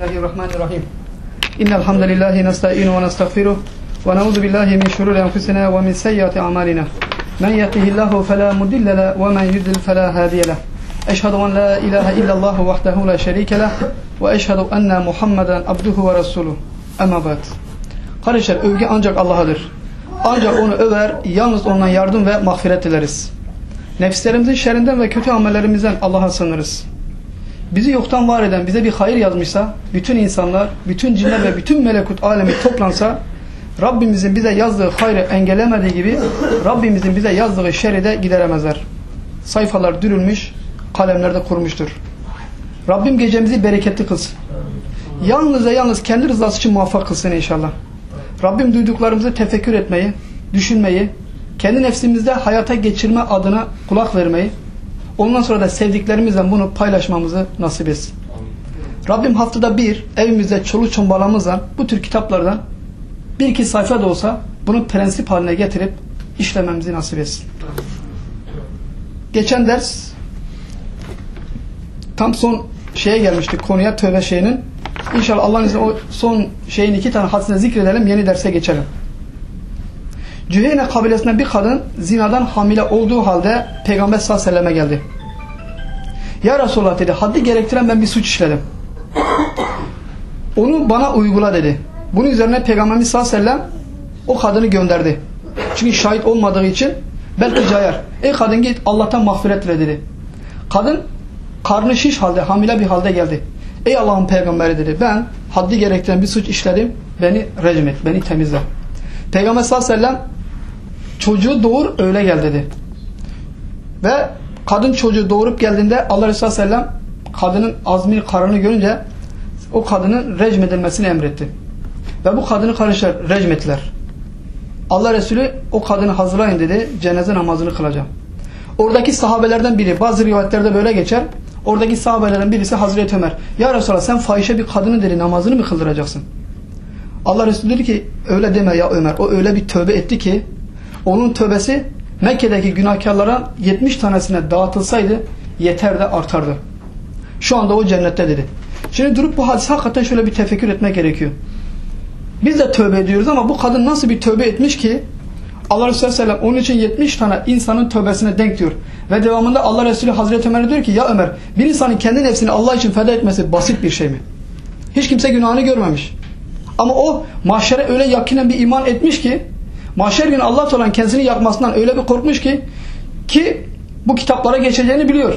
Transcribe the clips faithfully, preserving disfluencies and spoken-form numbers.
Bismillahirrahmanirrahim. İnnel hamdelellahi nestaînu ve nestağfiruh ve na'ûzu billahi min şurûri enfusinâ ve min seyyiâti a'mâlinâ. Men yehdihillahu felâ mudille lehu ve men yudlil felâ hâdiye lehu. Eşhedü en la ilahe illallah vahdehu la şerîke lehu ve eşhedü enne Muhammeden abduhu ve resuluh. Amma ba'd. Kardeşler, övgü ancak Allah'adır. Ancak onu över, yalnız ondan yardım ve mağfiret dileriz. Nefislerimizin şerrinden ve kötü amellerimizden Allah'a sığınırız. Bizi yoktan var eden, bize bir hayır yazmışsa, bütün insanlar, bütün cinler ve bütün melekut alemi toplansa, Rabbimizin bize yazdığı hayrı engellemediği gibi, Rabbimizin bize yazdığı şerri de gideremezler. Sayfalar dürülmüş, kalemler de kurumuştur. Rabbim gecemizi bereketli kılsın. Yalnız ve yalnız kendi rızası için muvaffak kılsın inşallah. Rabbim duyduklarımızı tefekkür etmeyi, düşünmeyi, kendi nefsimizde hayata geçirme adına kulak vermeyi, ondan sonra da sevdiklerimizle bunu paylaşmamızı nasip etsin. Rabbim haftada bir evimizde çoluk çombalamızla bu tür kitaplardan bir iki sayfa da olsa bunu prensip haline getirip işlememizi nasip etsin. Geçen ders tam son şeye gelmiştik, konuya, tövbe şeyinin. İnşallah Allah'ın izniyle o son şeyin iki tane hadisini zikredelim, yeni derse geçelim. Cüheyne kabilesinden bir kadın zinadan hamile olduğu halde Peygamber sallallahu aleyhi ve selleme geldi. Ya Resulullah dedi, haddi gerektiren ben bir suç işledim. Onu bana uygula dedi. Bunun üzerine Peygamberimiz sallallahu aleyhi ve sellem o kadını gönderdi. Çünkü şahit olmadığı için belki cayar. Ey kadın, git Allah'tan mağfiret dile dedi. Kadın karnı şiş halde, hamile bir halde geldi. Ey Allah'ın peygamberi dedi, ben haddi gerektiren bir suç işledim, beni rejim et, beni temizle. Peygamber sallallahu aleyhi ve sellem çocuğu doğur öyle gel dedi. Ve kadın çocuğu doğurup geldiğinde Allah Resulü sallallahu aleyhi ve sellem kadının azmini, kararını görünce o kadının rejim edilmesini emretti. Ve bu kadını kardeşler rejim ettiler. Allah Resulü o kadını hazırlayın dedi, cenaze namazını kılacağım. Oradaki sahabelerden biri, bazı rivayetlerde böyle geçer, oradaki sahabelerden birisi Hazreti Ömer. Ya Resulallah, sen fahişe bir kadını dedi, namazını mı kıldıracaksın? Allah Resulü dedi ki, öyle deme ya Ömer. O öyle bir tövbe etti ki onun tövbesi Mekke'deki günahkarlara yetmiş tanesine dağıtılsaydı yeter de artardı. Şu anda o cennette dedi. Şimdi durup bu hadise hakikaten şöyle bir tefekkür etmek gerekiyor. Biz de tövbe ediyoruz ama bu kadın nasıl bir tövbe etmiş ki Allah Resulü sallallahu aleyhi ve sellem onun için yetmiş tane insanın tövbesine denk diyor. Ve devamında Allah Resulü Hazreti Ömer'e diyor ki, ya Ömer, bir insanın kendi nefsini Allah için feda etmesi basit bir şey mi? Hiç kimse günahını görmemiş. Ama o mahşere öyle yakinen bir iman etmiş ki, mahşer günü Allah olan kendisini yakmasından öyle bir korkmuş ki ki bu kitaplara geçeceğini biliyor.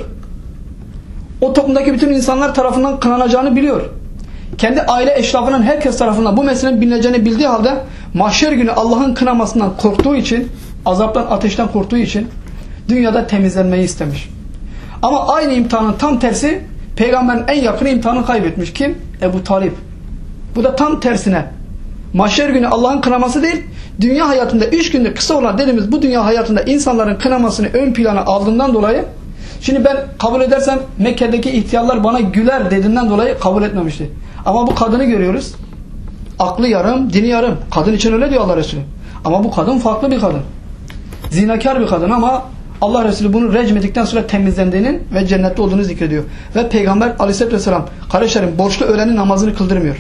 O toplumdaki bütün insanlar tarafından kınanacağını biliyor. Kendi aile eşrafının herkes tarafından bu meselenin bilineceğini bildiği halde mahşer günü Allah'ın kınamasından korktuğu için, azaptan, ateşten korktuğu için dünyada temizlenmeyi istemiş. Ama aynı imtihanın tam tersi, peygamberin en yakın imtihanı kaybetmiş. Kim? Ebu Talib. Bu da tam tersine. Mahşer günü Allah'ın kınaması değil, dünya hayatında üç günlük kısa olan dediğimiz bu dünya hayatında insanların kınamasını ön plana aldığından dolayı, şimdi ben kabul edersem Mekke'deki ihtiyarlar bana güler dediğinden dolayı kabul etmemişti. Ama bu kadını görüyoruz. Aklı yarım, dini yarım. Kadın için öyle diyor Allah Resulü. Ama bu kadın farklı bir kadın. Zinakar bir kadın ama Allah Resulü bunu recmedikten sonra temizlendiğinin ve cennette olduğunu zikrediyor. Ve Peygamber aleyhisselatü vesselam, kardeşlerim, borçlu ölenin namazını kıldırmıyor.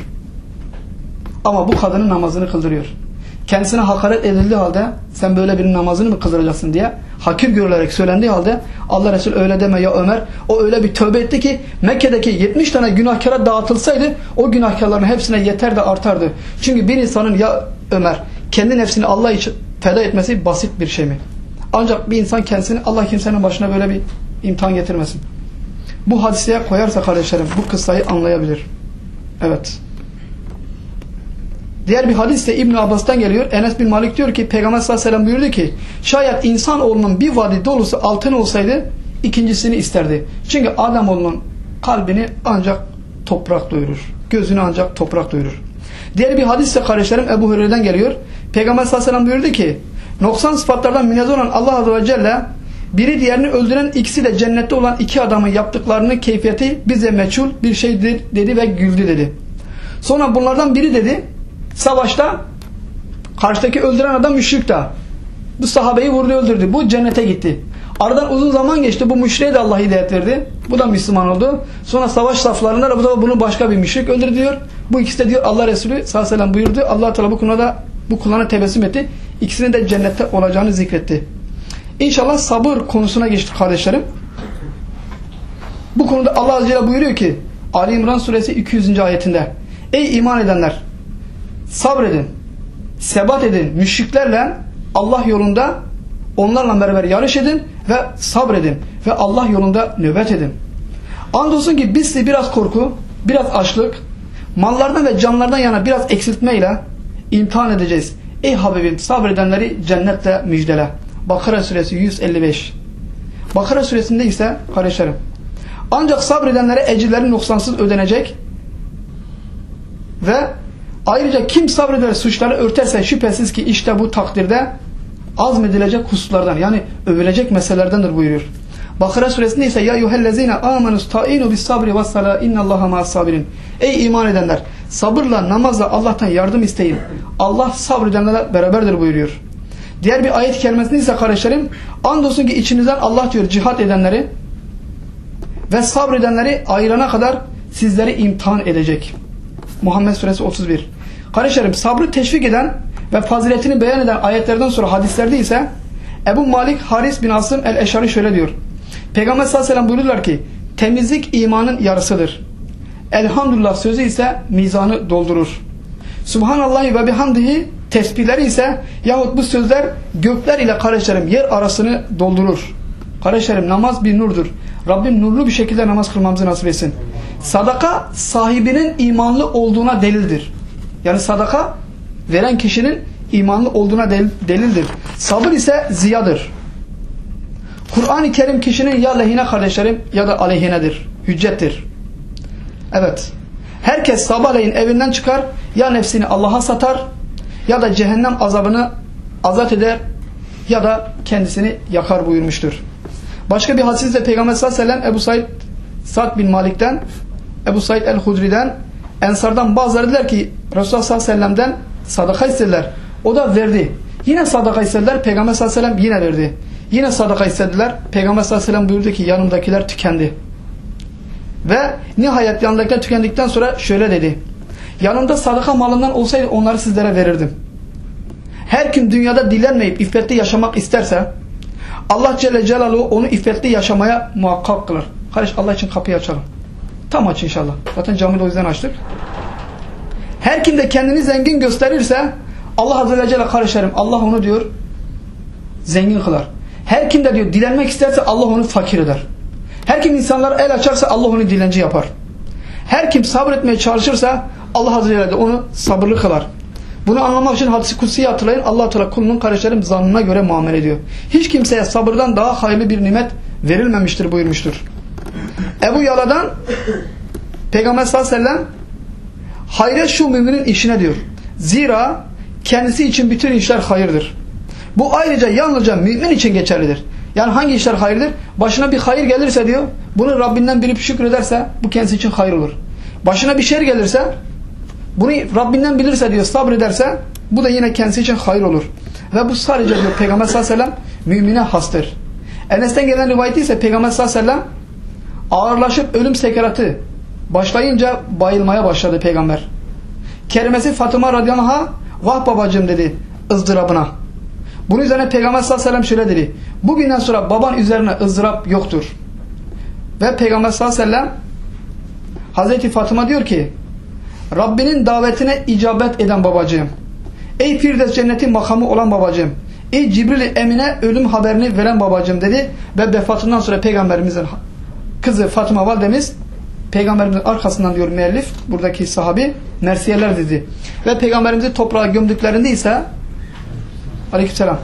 Ama bu kadının namazını kıldırıyor. Kendisine hakaret edildiği halde sen böyle birinin namazını mı kıldıracaksın diye hakir görülerek söylendiği halde Allah Resulü öyle deme ya Ömer. O öyle bir tövbe etti ki Mekke'deki yetmiş tane günahkara dağıtılsaydı o günahkarların hepsine yeter de artardı. Çünkü bir insanın ya Ömer kendi nefsini Allah için feda etmesi basit bir şey mi? Ancak bir insan kendisini, Allah kimsenin başına böyle bir imtihan getirmesin. Bu hadiseye koyarsa kardeşlerim bu kıssayı anlayabilir. Evet. Diğer bir hadis de İbn Abbas'tan geliyor. Enes bin Malik diyor ki Peygamber sallallahu aleyhi ve sellem buyurdu ki şayet insanoğlunun bir vadi dolusu altın olsaydı ikincisini isterdi. Çünkü Ademoğlunun kalbini ancak toprak doyurur. Gözünü ancak toprak doyurur. Diğer bir hadis de kardeşlerim Ebu Hureyre'den geliyor. Peygamber sallallahu aleyhi ve sellem buyurdu ki noksan sıfatlardan münezzeh olan Allah azze ve celle biri diğerini öldüren ikisi de cennette olan iki adamın yaptıklarının keyfiyeti bize meçhul bir şeydir dedi ve güldü dedi. Sonra bunlardan biri dedi savaşta karşıdaki öldüren adam müşrik de. Bu sahabeyi vurdu öldürdü. Bu cennete gitti. Aradan uzun zaman geçti. Bu müşriğe de Allah hidayet verdi. Bu da Müslüman oldu. Sonra savaş saflarında da bu da bunu başka bir müşrik öldürdü diyor. Bu ikisi de diyor Allah Resulü sallallahu aleyhi ve sellem buyurdu. Allah Teala bu konuda bu kullarına tebessüm etti. İkisinin de cennette olacağını zikretti. İnşallah sabır konusuna geçtik kardeşlerim. Bu konuda Allah Azze ve Celle buyuruyor ki Ali İmran suresi iki yüzüncü ayetinde ey iman edenler sabredin, sebat edin, müşriklerle Allah yolunda onlarla beraber yarış edin ve sabredin ve Allah yolunda nöbet edin. Andolsun ki biz sizi biraz korku, biraz açlık, mallardan ve canlardan yana biraz eksiltmeyle imtihan edeceğiz. Ey Habibim sabredenleri cennetle müjdele. Bakara suresi yüz elli beş. Bakara suresinde ise kardeşlerim ancak sabredenlere ecirleri noksansız ödenecek ve ayrıca kim sabreder suçları örterse şüphesiz ki işte bu takdirde azmedilecek hususlardan yani övülecek meselelerdendir buyuruyor. Bakara suresinde ise ya yuhellezine amanus ta'inu bis sabri ve sala innallaha ma'as sabirin. Ey iman edenler sabırla namazla Allah'tan yardım isteyin. Allah sabredenlerle beraberdir buyuruyor. Diğer bir ayet kelimesinde ise kardeşlerim andolsun ki içinizden Allah diyor cihat edenleri ve sabredenleri ayırana kadar sizleri imtihan edecek. Muhammed suresi otuz bir. Kardeşlerim sabrı teşvik eden ve faziletini beyan eden ayetlerden sonra hadislerde ise Ebu Malik Haris bin Asım el-Eşari şöyle diyor. Peygamber sallallahu aleyhi ve sellem buyururlar ki temizlik imanın yarısıdır. Elhamdülillah sözü ise mizanı doldurur. Subhanallahi ve bihamdihi tesbihleri ise yahut bu sözler gökler ile kardeşlerim yer arasını doldurur. Kardeşlerim namaz bir nurdur. Rabbim nurlu bir şekilde namaz kılmamızı nasip etsin. Sadaka sahibinin imanlı olduğuna delildir. Yani sadaka veren kişinin imanlı olduğuna del delildir. Sabır ise ziyadır. Kur'an-ı Kerim kişinin ya lehine kardeşlerim ya da aleyhinedir. Hüccettir. Evet. Herkes sabahleyin evinden çıkar ya nefsini Allah'a satar ya da cehennem azabını azat eder ya da kendisini yakar buyurmuştur. Başka bir hadiste Peygamber sallallahu aleyhi ve sellem Ebu Said Sa'd bin Malik'ten Ebu Said el-Hudri'den Ensardan bazıları dediler ki Resulullah sallallahu aleyhi ve sellem'den sadaka istediler. O da verdi. Yine sadaka istediler. Peygamber sallallahu aleyhi ve sellem yine verdi. Yine sadaka istediler. Peygamber sallallahu aleyhi ve sellem buyurdu ki yanımdakiler tükendi. Ve nihayet yanındakiler tükendikten sonra şöyle dedi. Yanımda sadaka malından olsaydı onları sizlere verirdim. Her kim dünyada dilenmeyip iffetli yaşamak isterse Allah Celle Celaluhu onu iffetli yaşamaya muhakkak kılar. Kardeş Allah için kapıyı açalım. Tam aç inşallah. Zaten camide o yüzden açtık. Her kim de kendini zengin gösterirse Allah Azze ve Celle kardeşlerim Allah onu diyor zengin kılar. Her kim de diyor dilenmek isterse Allah onu fakir eder. Her kim insanlara el açarsa Allah onu dilenci yapar. Her kim sabretmeye çalışırsa Allah Azze ve Celle de onu sabırlı kılar. Bunu anlamak için hadis-i kutsiyi hatırlayın. Allah Teala kulunun kardeşlerim zannına göre muamele ediyor. Hiç kimseye sabırdan daha hayırlı bir nimet verilmemiştir buyurmuştur. Ebu Yala'dan Peygamber sallallahu aleyhi ve sellem hayret şu müminin işine diyor. Zira kendisi için bütün işler hayırdır. Bu ayrıca yalnızca mümin için geçerlidir. Yani hangi işler hayırdır? Başına bir hayır gelirse diyor, bunu Rabbinden bilip şükrederse bu kendisi için hayır olur. Başına bir şer gelirse, bunu Rabbinden bilirse diyor, sabrederse bu da yine kendisi için hayır olur. Ve bu sadece diyor Peygamber sallallahu aleyhi ve sellem mümine hastır. Enes'ten gelen rivayeti ise Peygamber sallallahu aleyhi ve sellem ağırlaşıp ölüm sekeratı başlayınca bayılmaya başladı Peygamber. Kerimesi Fatıma radıyallahu anh'a vah babacığım dedi ızdırabına. Bunun üzerine Peygamber sallallahu aleyhi ve sellem şöyle dedi. Bugünden sonra baban üzerine ızdırap yoktur. Ve Peygamber sallallahu aleyhi ve sellem Hazreti Fatıma diyor ki Rabbinin davetine icabet eden babacığım. Ey Firdevs cenneti makamı olan babacığım. Ey Cibril-i Emine ölüm haberini veren babacığım dedi. Ve vefatından sonra Peygamberimizin kızı Fatıma validemiz Peygamberimizin arkasından diyor müellif buradaki sahabi mersiyeler dedi. Ve Peygamberimizi toprağa gömdüklerinde ise aleykümselam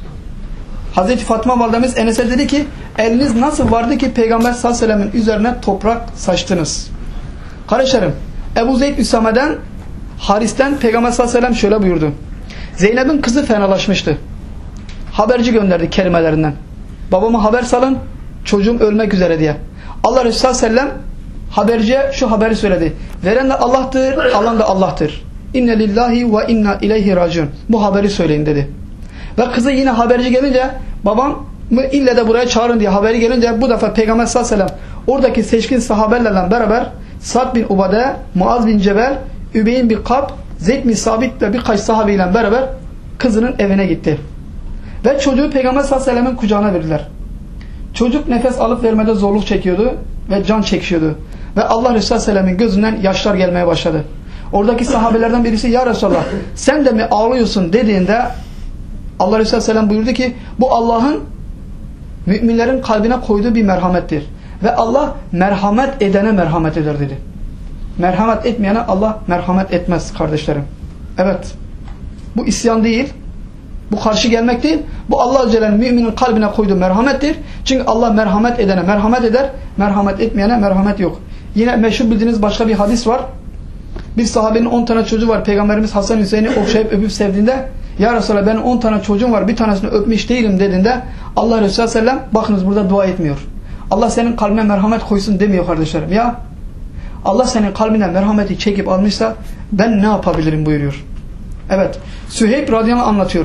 Hazreti Fatıma validemiz Enes'e dedi ki eliniz nasıl vardı ki Peygamber sallallahu aleyhi ve sellem'in üzerine toprak saçtınız. Kardeşlerim Ebu Zeyd Üsame'den Haris'ten Peygamber sallallahu aleyhi ve sellem şöyle buyurdu. Zeynep'in kızı fenalaşmıştı. Haberci gönderdi kelimelerinden. Babama haber salın çocuğum ölmek üzere diye. Allah Resulü sallallahu aleyhi ve sellem haberciye şu haberi söyledi. Veren de Allah'tır, alan da Allah'tır. İnne lillahi ve inna ileyhi raciun. Bu haberi söyleyin dedi. Ve kızı yine haberci gelince babam ille de buraya çağırın diye haberi gelince bu defa Peygamber sallallahu aleyhi ve sellem oradaki seçkin sahabelerle beraber Sa'd bin Ubade, Muaz bin Cebel, Übeyn bin Kab, Zeyd bin Sabit ve birkaç sahabeyle beraber kızının evine gitti. Ve çocuğu Peygamber sallallahu aleyhi ve sellem'in kucağına verdiler. Çocuk nefes alıp vermede zorluk çekiyordu ve can çekişiyordu. Ve Allah Resulü sallallahu aleyhi ve sellem'in gözünden yaşlar gelmeye başladı. Oradaki sahabelerden birisi ya Resulallah sen de mi ağlıyorsun dediğinde Allah Resulü sallallahu aleyhi ve sellem buyurdu ki bu Allah'ın müminlerin kalbine koyduğu bir merhamettir. Ve Allah merhamet edene merhamet eder dedi. Merhamet etmeyene Allah merhamet etmez kardeşlerim. Evet. Bu isyan değil. Bu karşı gelmek değil. Bu Allah Azze ve Celle'nin müminin kalbine koyduğu merhamettir. Çünkü Allah merhamet edene merhamet eder. Merhamet etmeyene merhamet yok. Yine meşhur bildiğiniz başka bir hadis var. Bir sahabenin on tane çocuğu var. Peygamberimiz Hasan Hüseyin'i okşayıp öpüp sevdiğinde ya Resulallah benim on tane çocuğum var. Bir tanesini öpmüş değilim dediğinde Allah Resulü sallallahu aleyhi ve sellem bakınız burada dua etmiyor. Allah senin kalbine merhamet koysun demiyor kardeşlerim. Ya Allah senin kalbine merhameti çekip almışsa ben ne yapabilirim buyuruyor. Evet. Süheyb radıyallahu anh anlatıyor.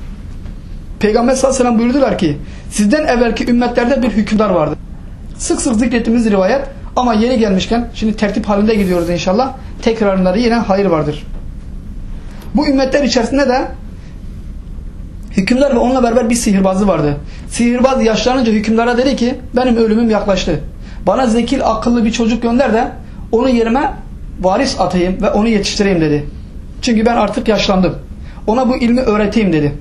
Peygamber sallallahu aleyhi ve sellem buyurdular ki sizden evvelki ümmetlerde bir hükümdar vardı. Sık sık zikrettiğimiz rivayet ama yeni gelmişken şimdi tertip halinde gidiyoruz inşallah. Tekrarında yine hayır vardır. Bu ümmetler içerisinde de hükümdar ve onunla beraber bir sihirbazı vardı. Sihirbaz yaşlanınca hükümdara dedi ki benim ölümüm yaklaştı. Bana zekil akıllı bir çocuk gönder de onun yerime varis atayım ve onu yetiştireyim dedi. Çünkü ben artık yaşlandım. Ona bu ilmi öğreteyim dedi.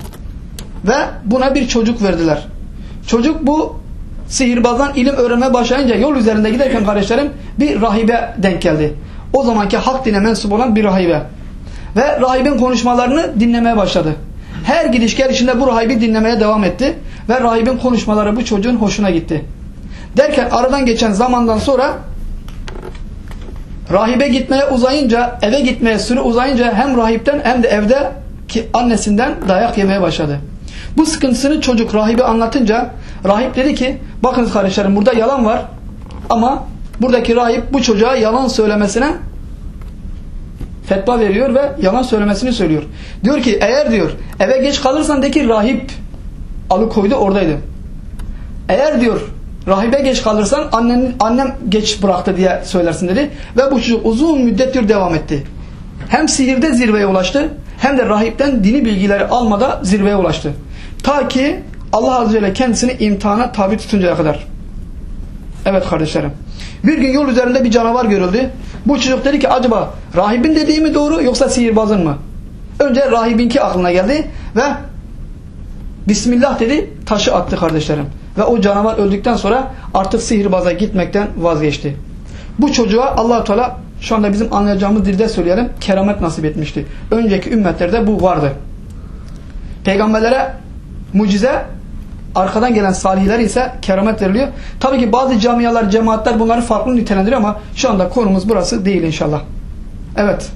Ve buna bir çocuk verdiler. Çocuk bu sihirbazdan ilim öğrenmeye başlayınca yol üzerinde giderken kardeşlerim bir rahibe denk geldi. O zamanki hak dine mensup olan bir rahibe. Ve rahibin konuşmalarını dinlemeye başladı. Her gidiş gelişinde bu rahibi dinlemeye devam etti. Ve rahibin konuşmaları bu çocuğun hoşuna gitti. Derken aradan geçen zamandan sonra rahibe gitmeye uzayınca, eve gitmeye süre uzayınca hem rahipten hem de evde ki annesinden dayak yemeye başladı. Bu sıkıntısını çocuk rahibe anlatınca rahip dedi ki bakınız kardeşlerim burada yalan var ama buradaki rahip bu çocuğa yalan söylemesine fetva veriyor ve yalan söylemesini söylüyor. Diyor ki eğer diyor eve geç kalırsan de ki rahip alıkoydu oradaydı. Eğer diyor rahibe geç kalırsan annen, annem geç bıraktı diye söylersin dedi. Ve bu çocuk uzun müddettir devam etti. Hem sihirde zirveye ulaştı hem de rahipten dini bilgileri almada zirveye ulaştı. Ta ki Allah Azze ve Celle kendisini imtihana tabi tutuncaya kadar. Evet kardeşlerim. Bir gün yol üzerinde bir canavar görüldü. Bu çocuk dedi ki acaba rahibin dediği mi doğru yoksa sihirbazın mı? Önce rahibinki aklına geldi ve Bismillah dedi, taşı attı kardeşlerim. Ve o canavar öldükten sonra artık sihirbaza gitmekten vazgeçti. Bu çocuğa Allah-u Teala şu anda bizim anlayacağımız dilde söyleyelim keramet nasip etmişti. Önceki ümmetlerde bu vardı. Peygamberlere mucize, arkadan gelen salihler ise keramet veriliyor. Tabii ki bazı camialar, cemaatler bunları farklı nitelendiriyor ama şu anda konumuz burası değil inşallah. Evet.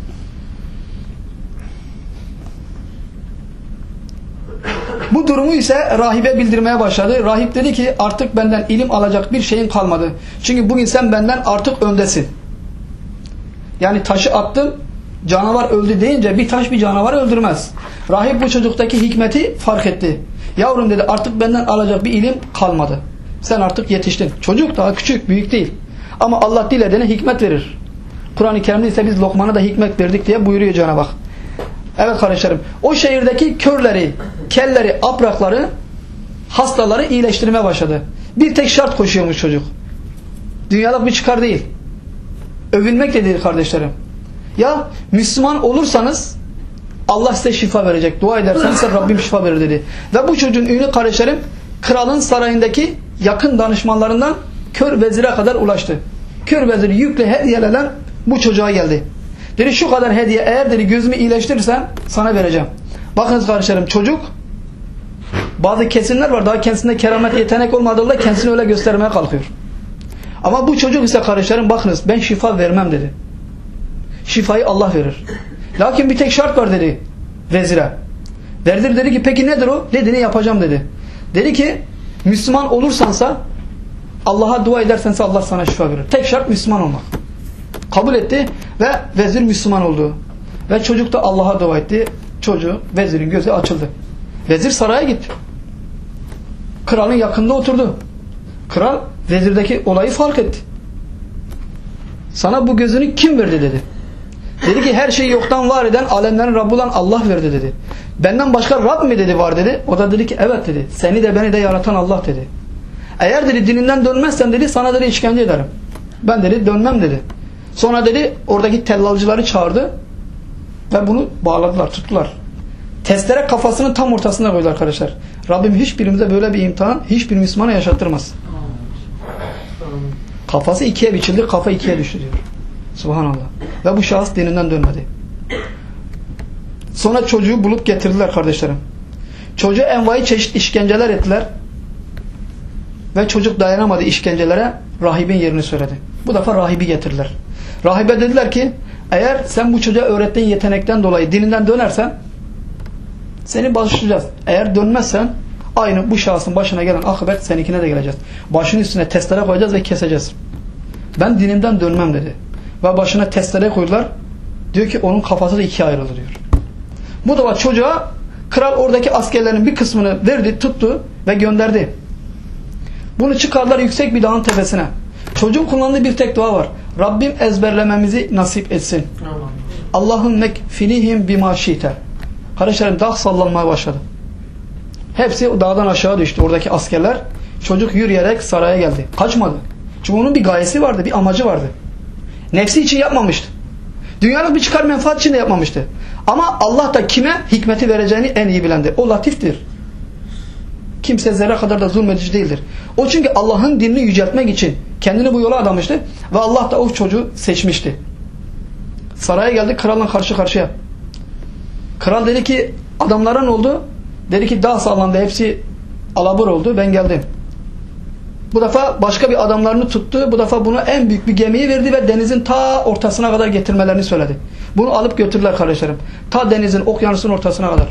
Bu durumu ise rahibe bildirmeye başladı. Rahip dedi ki artık benden ilim alacak bir şeyin kalmadı. Çünkü bugün sen benden artık öndesin. Yani taşı attın, canavar öldü deyince bir taş bir canavarı öldürmez. Rahip bu çocuktaki hikmeti fark etti. Yavrum dedi artık benden alacak bir ilim kalmadı. Sen artık yetiştin. Çocuk daha küçük, büyük değil. Ama Allah dilediğine hikmet verir. Kur'an-ı Kerim'de ise biz Lokman'a da hikmet verdik diye buyuruyor Cenab-ı Hak. Evet kardeşlerim. O şehirdeki körleri, kelleri, aprakları, hastaları iyileştirmeye başladı. Bir tek şart koşuyormuş çocuk. Dünyalık bir çıkar değil. Övünmek de değil kardeşlerim. Ya Müslüman olursanız Allah size şifa verecek. Dua ederseniz size Rabbim şifa verir dedi. Ve bu çocuğun ünü kardeşlerim kralın sarayındaki yakın danışmanlarından kör vezire kadar ulaştı. Kör vezir yüklü hediyelerle bu çocuğa geldi. Dedi şu kadar hediye eğer dedi gözümü iyileştirirsen sana vereceğim. Bakınız kardeşlerim çocuk bazı kesimler var daha kendisinde keramet yetenek olmadığında kendisini öyle göstermeye kalkıyor. Ama bu çocuk ise kardeşlerim bakınız ben şifa vermem dedi. Şifayı Allah verir. Lakin bir tek şart var dedi vezire. Vezir dedi ki peki nedir o? Dediğini yapacağım dedi. Dedi ki Müslüman olursansa Allah'a dua edersense Allah sana şifa verir. Tek şart Müslüman olmak. Kabul etti ve vezir Müslüman oldu. Ve çocuk da Allah'a dua etti. Çocuğu, vezirin gözü açıldı. Vezir saraya gitti. kralın yakında oturdu. Kral vezirdeki olayı fark etti. Sana bu gözünü kim verdi dedi. Dedi ki her şeyi yoktan var eden, alemlerin Rabbi olan Allah verdi dedi. Benden başka Rab mi dedi var dedi. O da dedi ki evet dedi. Seni de beni de yaratan Allah dedi. Eğer dedi dininden dönmezsen dedi sana dedi işkence ederim. Ben dedi dönmem dedi. Sonra dedi oradaki tellalcıları çağırdı ve bunu bağladılar, tuttular. Testere kafasının tam ortasına koydu arkadaşlar. Rabbim hiçbirimize böyle bir imtihan hiçbir Müslümana yaşattırmaz. Kafası ikiye biçildi, kafa ikiye düştü diyor. Subhanallah. Ve bu şahıs dininden dönmedi. Sonra çocuğu bulup getirdiler kardeşlerim. Çocuğu envai çeşit işkenceler ettiler. Ve çocuk dayanamadı işkencelere, rahibin yerini söyledi. Bu defa rahibi getirdiler. Rahibe dediler ki eğer sen bu çocuğa öğrettiğin yetenekten dolayı dininden dönersen seni bağışlayacağız. Eğer dönmezsen aynı bu şahsın başına gelen akıbet seninkine de geleceğiz. Başının üstüne testere koyacağız ve keseceğiz. Ben dinimden dönmem dedi. Ve başına testere koydular. Diyor ki onun kafası da ikiye ayrıldı diyor. Bu da çocuğa kral oradaki askerlerin bir kısmını verdi, tuttu ve gönderdi. Bunu çıkardılar yüksek bir dağın tepesine. Çocuğun kullandığı bir tek dua var. Rabbim ezberlememizi nasip etsin. Allah'ın mekfinihim bima şite. Kardeşlerim dağ sallanmaya başladı. Hepsi o dağdan aşağı düştü oradaki askerler. Çocuk yürüyerek saraya geldi. Kaçmadı. Çünkü onun bir gayesi vardı, bir amacı vardı. Nefsi için yapmamıştı. Dünyalık bir çıkar menfaat için de yapmamıştı. Ama Allah da kime hikmeti vereceğini en iyi bilendi. O latiftir. Kimse zerre kadar da zulmedici değildir. O çünkü Allah'ın dinini yüceltmek için kendini bu yola adamıştı. Ve Allah da o çocuğu seçmişti. Saraya geldik, kralla karşı karşıya. Kral dedi ki adamlara ne oldu? Dedi ki dağ sallandı, hepsi alabor oldu, ben geldim. Bu defa başka bir adamlarını tuttu. Bu defa buna en büyük bir gemiyi verdi ve denizin ta ortasına kadar getirmelerini söyledi. Bunu alıp götürdüler kardeşlerim. Ta denizin, okyanusun ortasına kadar.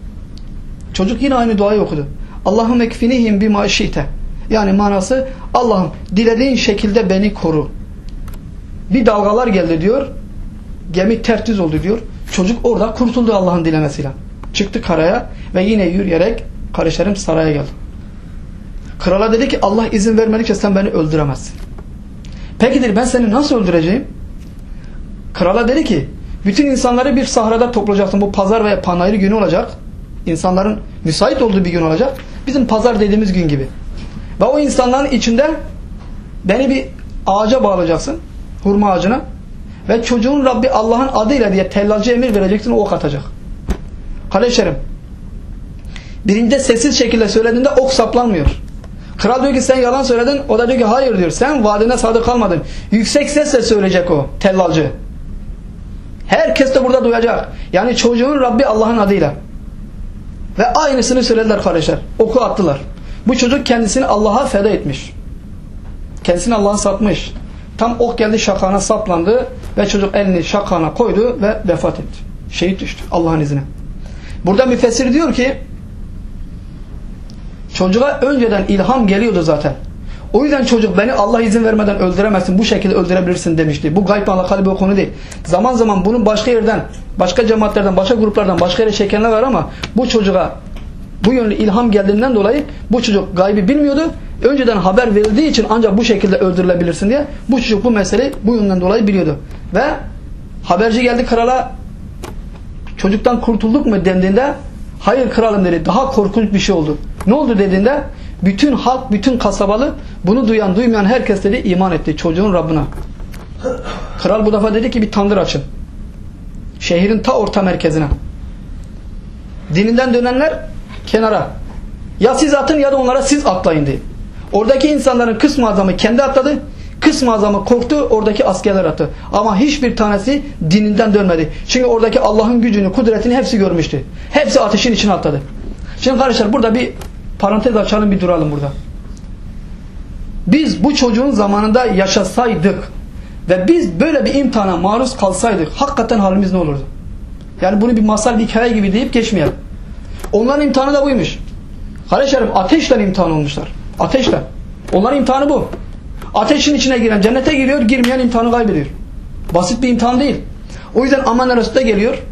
Çocuk yine aynı duayı okudu. Allah'ım ekfinihim bima şite. Yani manası Allah'ım dilediğin şekilde beni koru. Bir dalgalar geldi diyor. Gemi ters düz oldu diyor. Çocuk orada kurtuldu Allah'ın dilemesiyle. Çıktı karaya ve yine yürüyerek kardeşlerim saraya geldi. Krala dedi ki Allah izin vermedikçe sen beni öldüremezsin. Peki dedi ben seni nasıl öldüreceğim? Krala dedi ki bütün insanları bir sahrada toplayacaksın. Bu pazar veya panayır günü olacak. İnsanların müsait olduğu bir gün olacak. Bizim pazar dediğimiz gün gibi. Ve o insanların içinde beni bir ağaca bağlayacaksın. Hurma ağacına. Ve çocuğun Rabbi Allah'ın adıyla diye tellalcı emir vereceksin. O ok atacak. Kardeşlerim birinde sessiz şekilde söylediğinde ok saplanmıyor. Kral diyor ki sen yalan söyledin. O da diyor ki hayır diyor. Sen vaadine sadık kalmadın. Yüksek sesle söyleyecek o tellalcı. Herkes de burada duyacak. Yani çocuğun Rabbi Allah'ın adıyla. Ve aynısını söylediler kardeşler. Oku attılar. Bu çocuk kendisini Allah'a feda etmiş. Kendisini Allah'a satmış. Tam ok geldi şakağına saplandı ve çocuk elini şakağına koydu ve vefat etti. Şehit düştü Allah'ın izniyle. Burada müfessir diyor ki çocuğa önceden ilham geliyordu zaten. O yüzden çocuk beni Allah izin vermeden öldüremezsin, bu şekilde öldürebilirsin demişti. Bu gaybla alakalı bir konu değil. Zaman zaman bunun başka yerden, başka cemaatlerden, başka gruplardan başka yere çekenler var ama bu çocuğa bu yönlü ilham geldiğinden dolayı bu çocuk gaybi bilmiyordu. Önceden haber verildiği için ancak bu şekilde öldürülebilirsin diye bu çocuk bu meseleyi bu yönden dolayı biliyordu. Ve haberci geldi krala çocuktan kurtulduk mu dendiğinde hayır kralım dedi, daha korkunç bir şey oldu. Ne oldu dediğinde bütün halk, bütün kasabalı bunu duyan duymayan herkes dedi iman etti çocuğun Rabbine. Kral bu defa dedi ki bir tandır açın. Şehrin ta orta merkezine. Dininden dönenler kenara. Ya siz atın ya da onlara siz atlayın diye. Oradaki insanların kısmı azamı kendi atladı. Kısmı azamı korktu. Oradaki askerler attı. Ama hiçbir tanesi dininden dönmedi. Çünkü oradaki Allah'ın gücünü, kudretini hepsi görmüştü. Hepsi ateşin içine atladı. Şimdi kardeşler burada bir parantez açalım, bir duralım burada. Biz bu çocuğun zamanında yaşasaydık ve biz böyle bir imtihana maruz kalsaydık hakikaten halimiz ne olurdu? Yani bunu bir masal, bir hikaye gibi deyip geçmeyelim. Onların imtihanı da buymuş. Kardeşlerim ateşle imtihan olmuşlar. Ateşle. Onların imtihanı bu. Ateşin içine giren cennete giriyor, girmeyen imtihanı kaybediyor. Basit bir imtihan değil. O yüzden Aman Resul'de geliyor.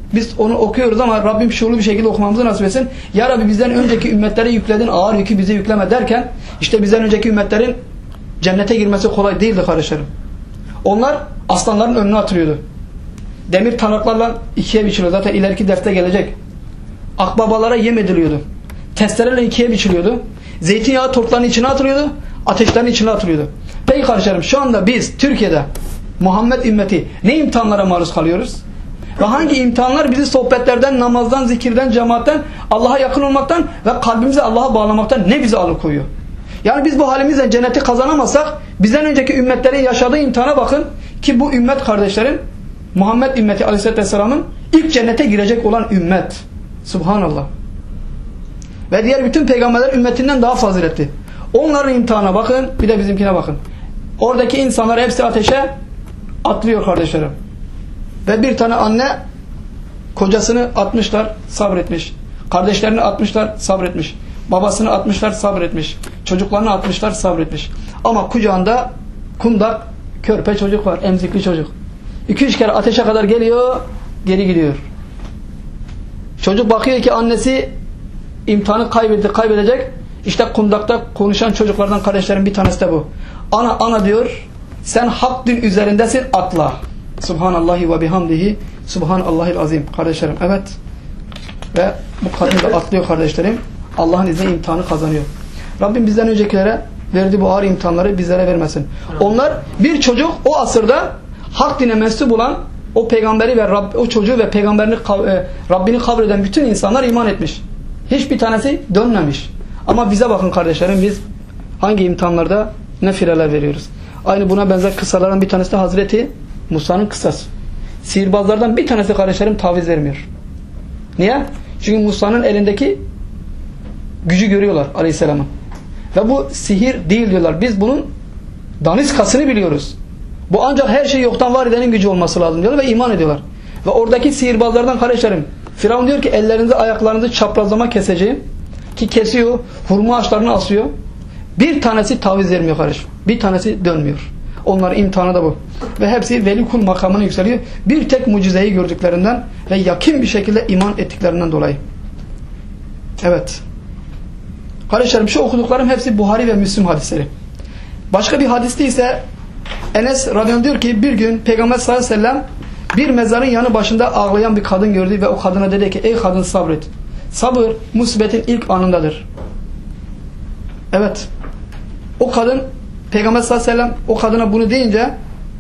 Biz onu okuyoruz ama Rabbim şuurlu bir şekilde okumamızı nasip etsin. Ya Rabbi bizden önceki ümmetlere yükledin, ağır yükü bize yükleme derken işte bizden önceki ümmetlerin cennete girmesi kolay değildi kardeşlerim. Onlar aslanların önüne atılıyordu. Demir taraklarla ikiye biçiliyordu. Zaten ileriki defte gelecek. Akbabalara yem ediliyordu. Testereyle ikiye biçiliyordu. Zeytinyağı tortlarının içine atılıyordu. Ateşlerin içine atılıyordu. Peki kardeşlerim, şu anda biz Türkiye'de Muhammed ümmeti ne imtihanlara maruz kalıyoruz? Ve hangi imtihanlar bizi sohbetlerden, namazdan, zikirden, cemaatten, Allah'a yakın olmaktan ve kalbimizi Allah'a bağlamaktan ne bizi alıkoyuyor? Yani biz bu halimizle cenneti kazanamazsak bizden önceki ümmetlerin yaşadığı imtihana bakın ki bu ümmet kardeşlerim Muhammed ümmeti Aleyhisselatü Vesselam'ın ilk cennete girecek olan ümmet. Subhanallah. Ve diğer bütün peygamberler ümmetinden daha faziletli. Onların imtihana bakın, bir de bizimkine bakın. Oradaki insanlar hepsi ateşe atlıyor kardeşlerim. Ve bir tane anne kocasını atmışlar, sabretmiş. Kardeşlerini atmışlar, sabretmiş. Babasını atmışlar, sabretmiş. Çocuklarını atmışlar, sabretmiş. Ama kucağında kundak, körpe çocuk var, emzikli çocuk. İki üç kere ateşe kadar geliyor, geri gidiyor. Çocuk bakıyor ki annesi imtihanı kaybetti, kaybedecek. İşte kundakta konuşan çocuklardan kardeşlerin bir tanesi de bu. Ana ana diyor, sen hak din üzerindesin, atla. Subhanallahi ve bihamdihi, Subhanallahil azim. Kardeşlerim, evet. Ve bu kadın da atlıyor kardeşlerim. Allah'ın izniyle imtihanı kazanıyor. Rabbim bizden öncekilere verdiği bu ağır imtihanları bizlere vermesin. Onlar bir çocuk o asırda hak dine mensup olan o peygamberi ve Rab, o çocuğu ve peygamberini Rabbini kabul eden bütün insanlar iman etmiş. Hiçbir tanesi dönmemiş. Ama bize bakın kardeşlerim, biz hangi imtihanlarda ne fireler veriyoruz. Aynı buna benzer kıssalardan bir tanesi de Hazreti Musa'nın kıssası. Sihirbazlardan bir tanesi kardeşlerim taviz vermiyor. Niye? Çünkü Musa'nın elindeki gücü görüyorlar Aleyhisselam'ın. Ve bu sihir değil diyorlar. Biz bunun daniskasını biliyoruz. Bu ancak her şey yoktan var edenin gücü olması lazım diyorlar ve iman ediyorlar. Ve oradaki sihirbazlardan kardeşlerim, Firavun diyor ki ellerinizi ayaklarınızı çaprazlama keseceğim. Ki kesiyor, hurma ağaçlarını asıyor. Bir tanesi taviz vermiyor kardeşim. Bir tanesi dönmüyor. Onların imtihanı da bu. Ve hepsi veli kul makamına yükseliyor. Bir tek mucizeyi gördüklerinden ve yakin bir şekilde iman ettiklerinden dolayı. Evet. Kardeşlerim, şu okuduklarım hepsi Buhari ve Müslim hadisleri. Başka bir hadiste ise Enes radıyallahu anh diyor ki bir gün Peygamber sallallahu aleyhi ve sellem bir mezarın yanı başında ağlayan bir kadın gördü ve o kadına dedi ki ey kadın sabret. Sabır musibetin ilk anındadır. Evet. O kadın Peygamber sallallahu aleyhi ve sellem o kadına bunu deyince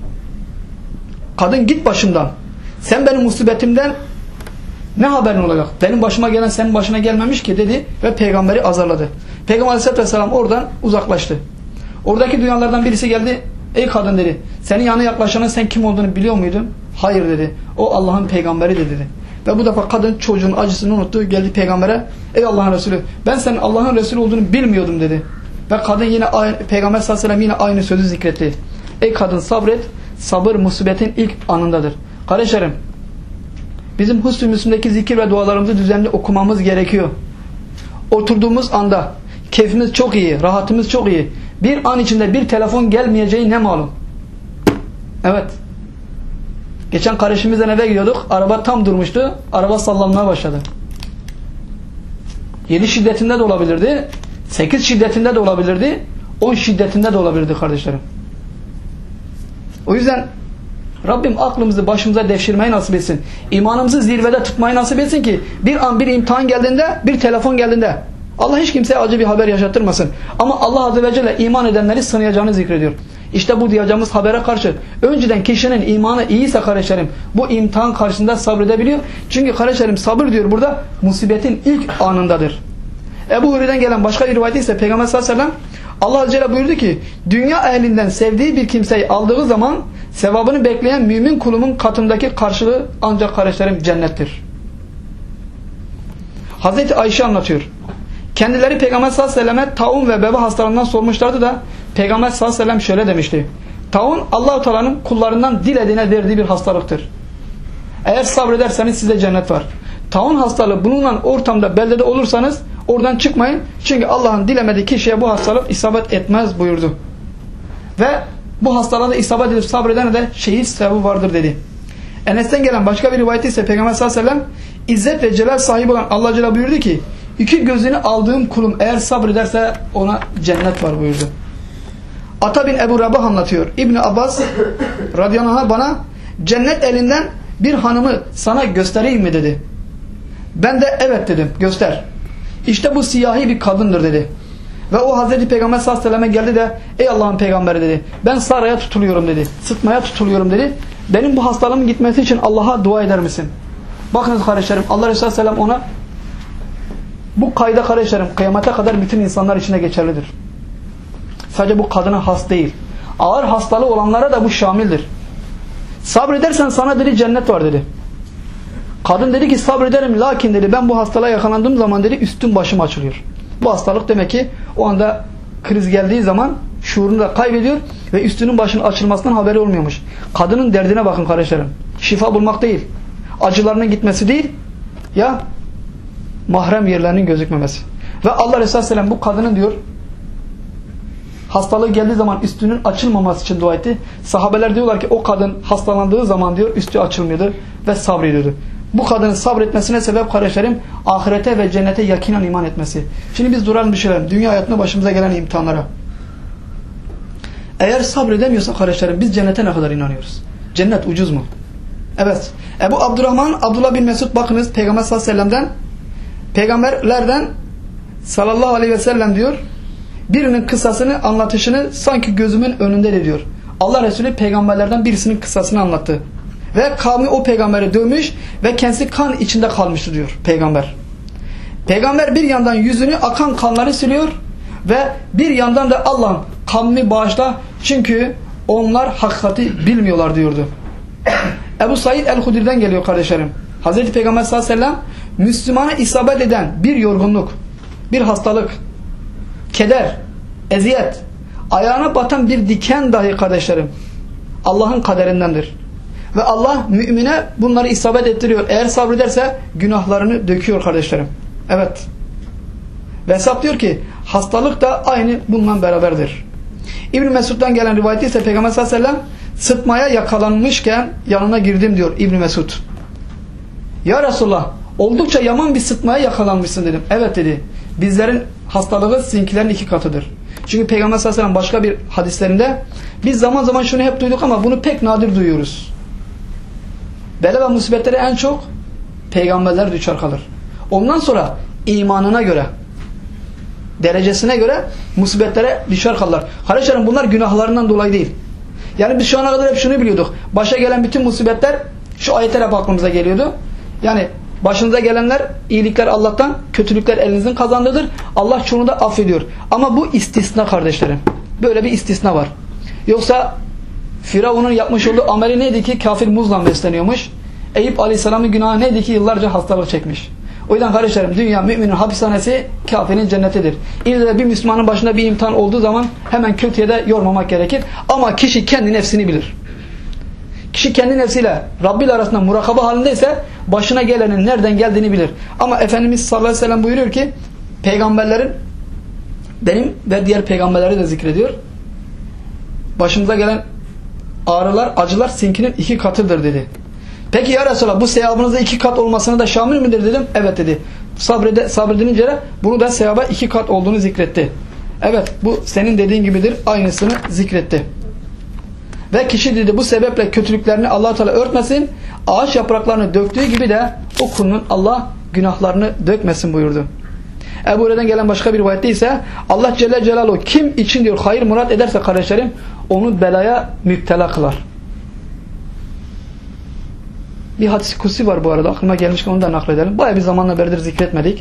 kadın git başımdan. Sen benim musibetimden ne haberin olacak? Benim başıma gelen senin başına gelmemiş ki dedi ve peygamberi azarladı. Peygamber aleyhisselatü vesselam oradan uzaklaştı. Oradaki dünyalardan birisi geldi. Ey kadın dedi. Senin yanına yaklaşanın sen kim olduğunu biliyor muydun? Hayır dedi. O Allah'ın peygamberi de dedi. Ve bu defa kadın çocuğun acısını unuttu. Geldi peygambere. Ey Allah'ın Resulü, ben senin Allah'ın Resulü olduğunu bilmiyordum dedi. Ve kadın yine aynı, Peygamber sallallahu aleyhi ve sellem yine aynı sözü zikretti. Ey kadın sabret. Sabır musibetin ilk anındadır. Kardeşlerim, bizim Husn-ı Müslim'deki zikir ve dualarımızı düzenli okumamız gerekiyor. Oturduğumuz anda keyfimiz çok iyi, rahatımız çok iyi. Bir an içinde bir telefon gelmeyeceği ne malum. Evet. Geçen kardeşimizden eve gidiyorduk. Araba tam durmuştu. Araba sallanmaya başladı. yedi şiddetinde de olabilirdi. sekiz şiddetinde de olabilirdi. on şiddetinde de olabilirdi kardeşlerim. O yüzden Rabbim aklımızı başımıza devşirmeyi nasip etsin. İmanımızı zirvede tutmayı nasip etsin ki bir an bir imtihan geldiğinde, bir telefon geldiğinde Allah hiç kimseye acı bir haber yaşattırmasın. Ama Allah Azze ve Celle iman edenleri sınayacağını zikrediyor. İşte bu diyeceğimiz habere karşı önceden kişinin imanı iyiyse kardeşlerim bu imtihan karşısında sabredebiliyor. Çünkü kardeşlerim sabır diyor burada musibetin ilk anındadır. Ebu Hureyre'den gelen başka bir rivayet ise Peygamber sallallahu aleyhi ve sellem Allah Azze ve Celle buyurdu ki dünya ehlinden sevdiği bir kimseyi aldığı zaman sevabını bekleyen mümin kulumun katındaki karşılığı ancak kardeşlerim cennettir. Hazreti Ayşe anlatıyor. Kendileri Peygamber sallallahu aleyhi ve selleme taun ve beba hastalığından sormuşlardı da Peygamber sallallahu aleyhi ve sellem şöyle demişti. Taun Allah-u Teala'nın kullarından dilediğine verdiği bir hastalıktır. Eğer sabrederseniz size cennet var. Taun hastalığı bulunan ortamda beldede olursanız oradan çıkmayın. Çünkü Allah'ın dilemediği kişiye bu hastalık isabet etmez buyurdu. Ve bu hastalığa isabet edip sabredene de şehit sevabı vardır dedi. Enes'ten gelen başka bir rivayeti ise Peygamber sallallahu aleyhi ve sellem İzzet ve celal sahibi olan Allah Celle buyurdu ki iki gözünü aldığım kulum eğer sabrederse ona cennet var buyurdu. Ata bin Ebu Rabah anlatıyor. İbn-i Abbas radıyallahu anh bana cennet elinden bir hanımı sana göstereyim mi dedi. Ben de evet dedim, göster. İşte bu siyahi bir kadındır dedi. Ve o Hazreti Peygamber sallallahu aleyhi ve selleme geldi de ey Allah'ın peygamberi dedi. Ben saraya tutuluyorum dedi. Sıtmaya tutuluyorum dedi. Benim bu hastalığımın gitmesi için Allah'a dua eder misin? Bakınız kardeşlerim, Allah Resulü sallallahu aleyhi ve sellem ona bu kayda kardeşlerim kıyamete kadar bütün insanlar içine geçerlidir. Sadece bu kadına has değil. Ağır hastalığı olanlara da bu şamildir. Sabredersen sana dedi cennet var dedi. Kadın dedi ki sabrederim lakin dedi ben bu hastalığa yakalandığım zaman dedi üstüm başım açılıyor. Bu hastalık demek ki o anda kriz geldiği zaman şuurunu da kaybediyor ve üstünün başının açılmasından haberi olmuyormuş. Kadının derdine bakın kardeşlerim. Şifa bulmak değil. Acılarının gitmesi değil. Ya mahrem yerlerinin gözükmemesi. Ve Allah Resulü Aleyhisselam bu kadının diyor hastalığı geldiği zaman üstünün açılmaması için dua etti. Sahabeler diyorlar ki o kadın hastalandığı zaman diyor üstü açılmıyordu ve sabrediyordu. Bu kadının sabretmesine sebep kardeşlerim ahirete ve cennete yakinen iman etmesi. Şimdi biz duralım düşünelim. Dünya hayatında başımıza gelen imtihanlara. Eğer sabredemiyorsa kardeşlerim biz cennete ne kadar inanıyoruz? Cennet ucuz mu? Evet. Ebu Abdurrahman Abdullah bin Mesud bakınız Peygamber sallallahu aleyhi ve sellem'den peygamberlerden sallallahu aleyhi ve sellem diyor birinin kıssasını anlatışını sanki gözümün önünde de diyor. Allah Resulü peygamberlerden birisinin kıssasını anlattı. Ve kavmi o peygamberi dövmüş ve kendisi kan içinde kalmıştı diyor peygamber. Peygamber bir yandan yüzünü akan kanları siliyor ve bir yandan da Allah'ım kavmi bağışla çünkü onlar hakikati bilmiyorlar diyordu. Ebu Said el-Hudri'den geliyor kardeşlerim. Hazreti Peygamber sallallahu aleyhi ve sellem Müslümana isabet eden bir yorgunluk, bir hastalık, keder, eziyet, ayağına batan bir diken dahi kardeşlerim Allah'ın kaderindendir. Ve Allah mümine bunları isabet ettiriyor. Eğer sabrederse günahlarını döküyor kardeşlerim. Evet. Ve hesaplıyor ki hastalık da aynı bununla beraberdir. İbn-i Mesud'dan gelen rivayeti ise Peygamber sallallahu aleyhi ve sellem sıtmaya yakalanmışken yanına girdim diyor İbn-i Mesud. Ya Resulullah oldukça yaman bir sıtmaya yakalanmışsın dedim. Evet dedi. Bizlerin hastalığı sizinkilerin iki katıdır. Çünkü Peygamber sallallahu aleyhi ve sellem başka bir hadislerinde biz zaman zaman şunu hep duyduk ama bunu pek nadir duyuyoruz. Bela ve musibetlere en çok peygamberler düşer kalır. Ondan sonra imanına göre, derecesine göre musibetlere düşer kalırlar. Kardeşlerim bunlar günahlarından dolayı değil. Yani biz şu ana kadar hep şunu biliyorduk. Başa gelen bütün musibetler şu ayetler hep aklımıza geliyordu. Yani başınıza gelenler iyilikler Allah'tan, kötülükler elinizin kazandığıdır. Allah çoğunu da affediyor. Ama bu istisna kardeşlerim. Böyle bir istisna var. Yoksa Firavun'un yapmış olduğu ameli neydi ki? Kafir muzla besleniyormuş. Eyüp Aleyhisselam'ın günahı neydi ki? Yıllarca hastalık çekmiş. O yüzden kardeşlerim dünya müminin hapishanesi, kafirin cennetidir. İlle de bir Müslümanın başında bir imtihan olduğu zaman hemen kötüye de yormamak gerekir. Ama kişi kendi nefsini bilir. Kişi kendi nefsiyle Rabbi ile arasında murakaba halindeyse başına gelenin nereden geldiğini bilir. Ama Efendimiz sallallahu aleyhi ve sellem buyuruyor ki peygamberlerin benim ve diğer peygamberleri de zikrediyor. Başımıza gelen ağrılar, acılar sizinkinin iki katıdır dedi. Peki ya Resulallah bu sevabınızda iki kat olmasına da şamil midir dedim. Evet dedi. Sabrede, sabredinince bunu da sevaba iki kat olduğunu zikretti. Evet bu senin dediğin gibidir. Aynısını zikretti. Ve kişi dedi bu sebeple kötülüklerini Allah Teala örtmesin. Ağaç yapraklarını döktüğü gibi de o kulunun Allah günahlarını dökmesin buyurdu. Ebu Hureyre'den gelen başka bir rivayette ise Allah Celle Celaluhu kim için diyor hayır murat ederse kardeşlerim onu belaya müptela kılar. Bir hadis-i kutsi var bu arada. Aklıma gelmişken onu da nakledelim. Bayağı bir zamanla beridir zikretmedik.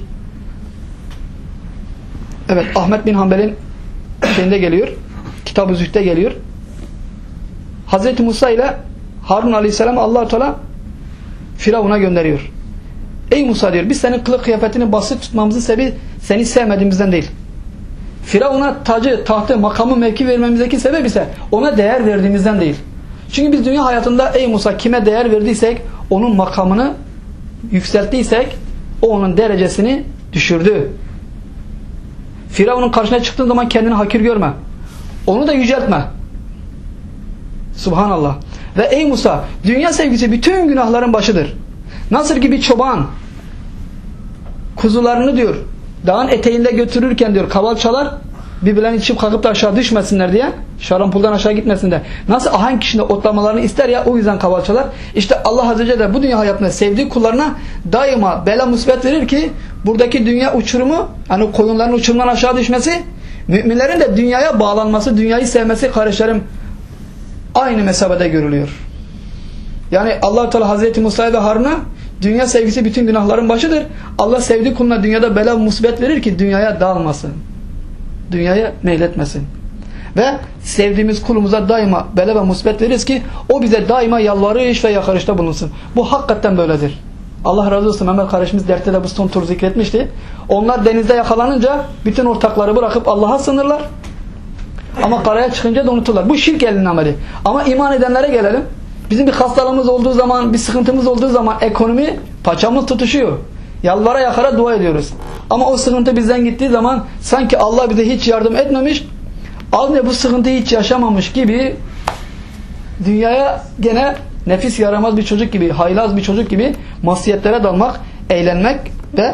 Evet Ahmet bin Hanbel'in şeyinde geliyor. Kitab-ı Zühd'de geliyor. Hazreti Musa ile Harun Aleyhisselam Allah-u Teala Firavun'a gönderiyor. Ey Musa diyor biz senin kılık kıyafetini basit tutmamızın sebebi seni sevmediğimizden değil. Firavun'a tacı, tahtı, makamı, mevki vermemizdeki sebep ise ona değer verdiğimizden değil. Çünkü biz dünya hayatında ey Musa kime değer verdiysek onun makamını yükselttiysek o onun derecesini düşürdü. Firavun'un karşısına çıktığın zaman kendini hakir görme. Onu da yüceltme. Subhanallah. Ve ey Musa, dünya sevgisi bütün günahların başıdır. Nasıl ki bir çoban kuzularını diyor dağın eteğinde götürürken diyor kaval çalar, birbirlerini içip kalkıp da aşağı düşmesinler diye, şarampuldan aşağı gitmesinler. Nasıl ahenk içinde otlamalarını ister ya, o yüzden kaval çalar. İşte Allah Azze ve Celle bu dünya hayatında sevdiği kullarına daima bela musibet verir ki buradaki dünya uçurumu, hani koyunların uçurumdan aşağı düşmesi, müminlerin de dünyaya bağlanması, dünyayı sevmesi kardeşlerim aynı mesabede görülüyor. Yani Allah Teala Hazreti Musa ve Harun'a dünya sevgisi bütün günahların başıdır. Allah sevdiği kuluna dünyada bela musibet verir ki dünyaya dalmasın. Dünyaya meyletmesin. Ve sevdiğimiz kulumuza daima bela ve musibet veririz ki o bize daima yalvarış ve yakarışta bulunsun. Bu hakikaten böyledir. Allah razı olsun, Mehmet kardeşimiz dertte de bu son tur zikretmişti. Onlar denizde yakalanınca bütün ortakları bırakıp Allah'a sığınırlar. Ama karaya çıkınca da unuturlar. Bu şirk elinin ameli. Ama iman edenlere gelelim. Bizim bir hastalığımız olduğu zaman, bir sıkıntımız olduğu zaman ekonomi paçamız tutuşuyor. Yalvara yakara dua ediyoruz. Ama o sıkıntı bizden gittiği zaman sanki Allah bize hiç yardım etmemiş, alnı bu sıkıntıyı hiç yaşamamış gibi dünyaya gene nefis yaramaz bir çocuk gibi, haylaz bir çocuk gibi masiyetlere dalmak, eğlenmek ve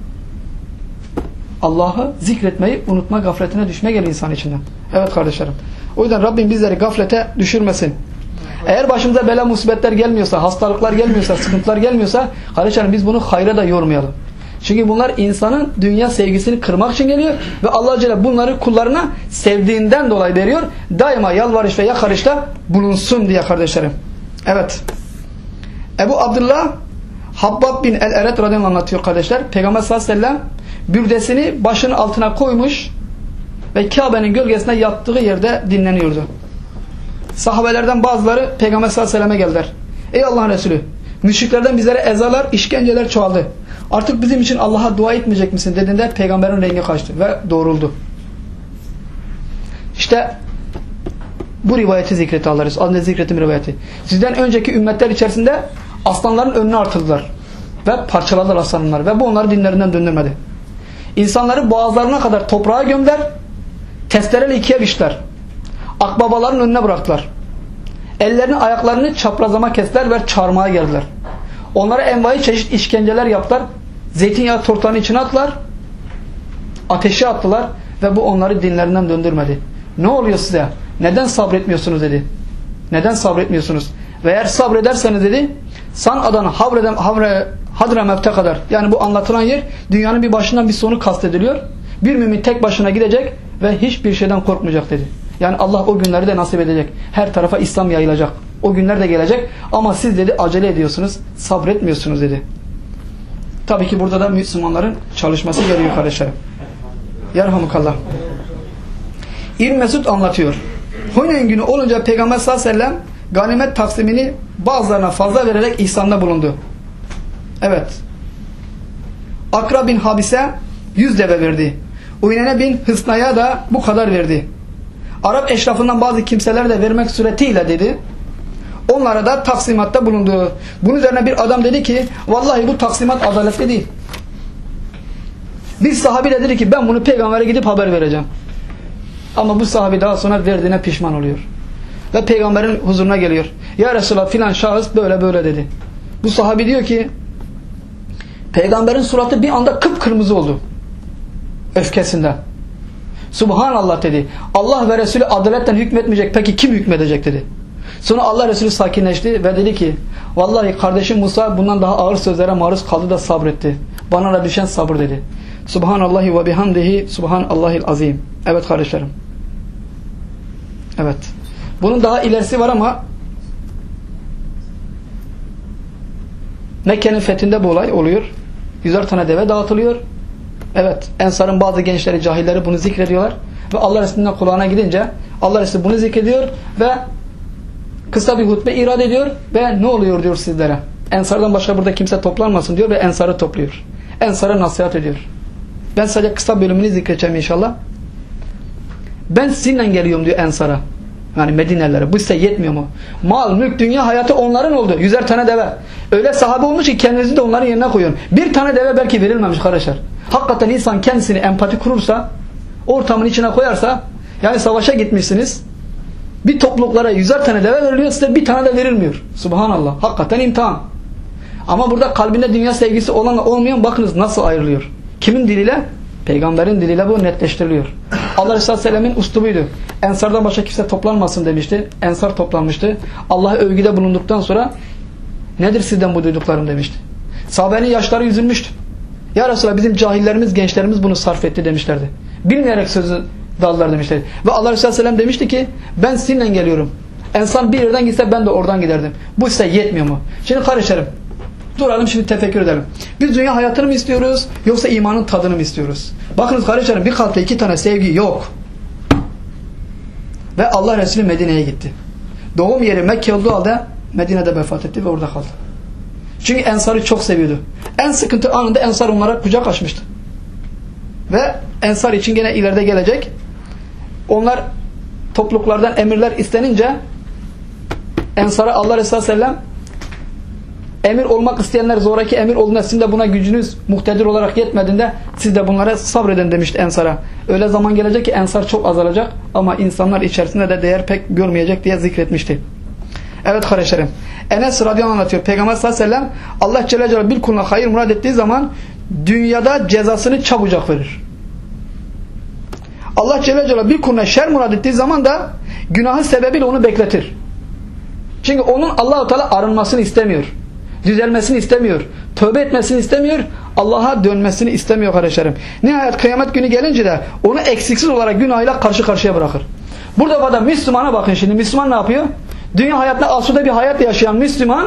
Allah'ı zikretmeyi unutma gafletine düşme geliyor insan içinden. Evet kardeşlerim. O yüzden Rabbim bizleri gaflete düşürmesin. Eğer başımıza bela musibetler gelmiyorsa, hastalıklar gelmiyorsa, sıkıntılar gelmiyorsa kardeşlerim biz bunu hayra da yormayalım. Çünkü bunlar insanın dünya sevgisini kırmak için geliyor ve Allah Celle bunları kullarına sevdiğinden dolayı veriyor. Daima yalvarış ve yakarışta bulunsun diye kardeşlerim. Evet. Ebu Abdullah Habbab bin el-Eret radıyallahu anh anlatıyor kardeşler. Peygamber sallallahu aleyhi ve sellem bürdesini başının altına koymuş ve Kabe'nin gölgesinde yattığı yerde dinleniyordu. Sahabelerden bazıları Peygamber sallallahu aleyhi ve selleme geldiler. Ey Allah'ın Resulü, müşriklerden bizlere ezalar, işkenceler çoğaldı. Artık bizim için Allah'a dua etmeyecek misin dediğinde Peygamberin rengi kaçtı ve doğruldu. İşte bu rivayeti zikretti Allah Resulü. Az önce zikrettim rivayeti. Sizden önceki ümmetler içerisinde aslanların önüne artırdılar ve parçaladılar aslanları ve bu onları dinlerinden döndürmedi. İnsanları boğazlarına kadar toprağa gömdüler, testereyle ikiye biçtiler. Akbabaların önüne bıraktılar. Ellerini ayaklarını çaprazlama kestiler ve çarmıha geldiler. Onlara envai çeşit işkenceler yaptılar. Zeytinyağı tortanın içine attılar. Ateşe attılar ve bu onları dinlerinden döndürmedi. Ne oluyor size? Neden sabretmiyorsunuz dedi. Neden sabretmiyorsunuz? Ve eğer sabrederseniz dedi, San'a'dan Havre'den Havre Hadramevt'e kadar, yani bu anlatılan yer dünyanın bir başından bir sonu kastediliyor. Bir mümin tek başına gidecek ve hiçbir şeyden korkmayacak dedi. Yani Allah o günleri de nasip edecek. Her tarafa İslam yayılacak. O günler de gelecek. Ama siz dedi acele ediyorsunuz. Sabretmiyorsunuz dedi. Tabii ki burada da Müslümanların çalışması gerekiyor kardeşlerim. Yerhamukallah. İbn Mesud anlatıyor. Huneyn günü olunca Peygamber sallallahu aleyhi ve sellem ganimet taksimini bazılarına fazla vererek ihsanda bulundu. Evet. Akra bin Habise yüz deve verdi. Uyene bin Hısna'ya da bu kadar verdi. Arap eşrafından bazı kimseler de vermek suretiyle dedi. Onlara da taksimatta bulundu. Bunun üzerine bir adam dedi ki vallahi bu taksimat adaletli değil. Bir sahabi de dedi ki ben bunu peygambere gidip haber vereceğim. Ama bu sahabi daha sonra verdiğine pişman oluyor. Ve peygamberin huzuruna geliyor. Ya Resulallah filan şahıs böyle böyle dedi. Bu sahabi diyor ki peygamberin suratı bir anda kıpkırmızı oldu. Öfkesinden. Subhanallah dedi. Allah ve Resulü adaletten hükmetmeyecek. Peki kim hükmedecek dedi. Sonra Allah Resulü sakinleşti ve dedi ki vallahi kardeşim Musa bundan daha ağır sözlere maruz kaldı da sabretti. Bana da düşen sabır dedi. Subhanallahi ve bihamdihi subhanallahil azim. Evet kardeşlerim. Evet. Bunun daha ilerisi var ama Mekke'nin fethinde bu olay oluyor. Yüzer tane deve dağıtılıyor. Evet. Ensar'ın bazı gençleri, cahilleri bunu zikrediyorlar. Ve Allah Resulü'nün kulağına gidince Allah Resulü bunu zikrediyor ve kısa bir hutbe irade ediyor ve ne oluyor diyor sizlere. Ensar'dan başka burada kimse toplanmasın diyor ve Ensar'ı topluyor. Ensar'a nasihat ediyor. Ben sadece kısa bölümünü zikredeceğim inşallah. Ben sizinle geliyorum diyor Ensar'a. Yani Medinelilere. Bu size yetmiyor mu? Mal, mülk, dünya hayatı onların oldu. Yüzer tane deve. Öyle sahabe olmuş ki kendinizi de onların yerine koyun. Bir tane deve belki verilmemiş kardeşler. Hakikaten insan kendisini empati kurursa, ortamın içine koyarsa, yani savaşa gitmişsiniz. Bir topluluklara yüzer tane deve veriliyor, size bir tane de verilmiyor. Subhanallah. Hakikaten imtihan. Ama burada kalbinde dünya sevgisi olanla olmayan bakınız nasıl ayrılıyor. Kimin diliyle? Peygamberin diliyle bu netleştiriliyor. Allah Resulü Aleyhisselam'ın uslubuydu. Ensardan başka kimse toplanmasın demişti. Ensar toplanmıştı. Allah'a övgüde bulunduktan sonra nedir sizden bu duyduklarım demişti. Sahabenin yaşları üzülmüştü. Ya Resulallah bizim cahillerimiz, gençlerimiz bunu sarf etti demişlerdi. Bilmeyerek sözü dallar demişlerdi. Ve Allah Resulü Aleyhisselam demişti ki ben sizinle geliyorum. Ensar bir yerden gitse ben de oradan giderdim. Bu size yetmiyor mu? Şimdi kardeşlerim duralım şimdi tefekkür edelim. Biz dünya hayatını mı istiyoruz yoksa imanın tadını mı istiyoruz? Bakınız kardeşlerim bir kalpte iki tane sevgi yok. Ve Allah Resulü Medine'ye gitti. Doğum yeri Mekke olduğu halde Medine'de vefat etti ve orada kaldı. Çünkü Ensar'ı çok seviyordu. En sıkıntı anında Ensar onlara kucak açmıştı. Ve Ensar için gene ileride gelecek. Onlar topluluklardan emirler istenince Ensar'a Allah Resulü Sellem emir olmak isteyenler zoraki emir olduğunda sizin de buna gücünüz muhtedir olarak yetmediğinde siz de bunlara sabredin demişti Ensar'a. Öyle zaman gelecek ki Ensar çok azalacak ama insanlar içerisinde de değer pek görmeyecek diye zikretmişti. Evet kardeşlerim. Enes radıyallahu anh anlatıyor. Peygamber sallallahu aleyhi ve sellem Allah Celle Celaluhu bir kuluna hayır murad ettiği zaman dünyada cezasını çabucak verir. Allah Celle Celaluhu bir kuluna şer murad ettiği zaman da günahı sebebiyle onu bekletir. Çünkü onun Allah-u Teala arınmasını istemiyor. Düzelmesini istemiyor. Tövbe etmesini istemiyor. Allah'a dönmesini istemiyor kardeşlerim. Nihayet kıyamet günü gelince de onu eksiksiz olarak günahıyla karşı karşıya bırakır. Burada da Müslümana bakın şimdi. Müslüman ne yapıyor? Dünya hayatında asude bir hayat yaşayan Müslüman,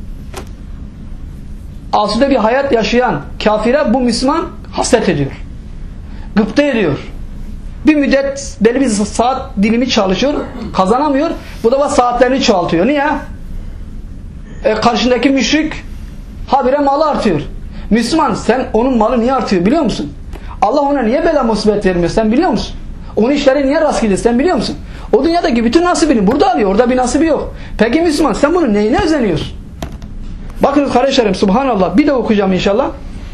asude bir hayat yaşayan kafire bu Müslüman hasret ediyor. Gıpta ediyor. Bir müddet belli bir saat dilimi çalışıyor, kazanamıyor. Bu da saatlerini çoğaltıyor. Niye? E, karşındaki müşrik habire malı artıyor. Müslüman sen onun malı niye artıyor biliyor musun? Allah ona niye bela musibet vermiyor sen biliyor musun? Onun işleri niye rast gidiyor sen biliyor musun? O dünyadaki bütün nasibini burada alıyor. Orada bir nasibi yok. Peki Müslüman sen bunun neyine özeniyorsun? Bakın kardeşlerim subhanallah bir de okuyacağım inşallah.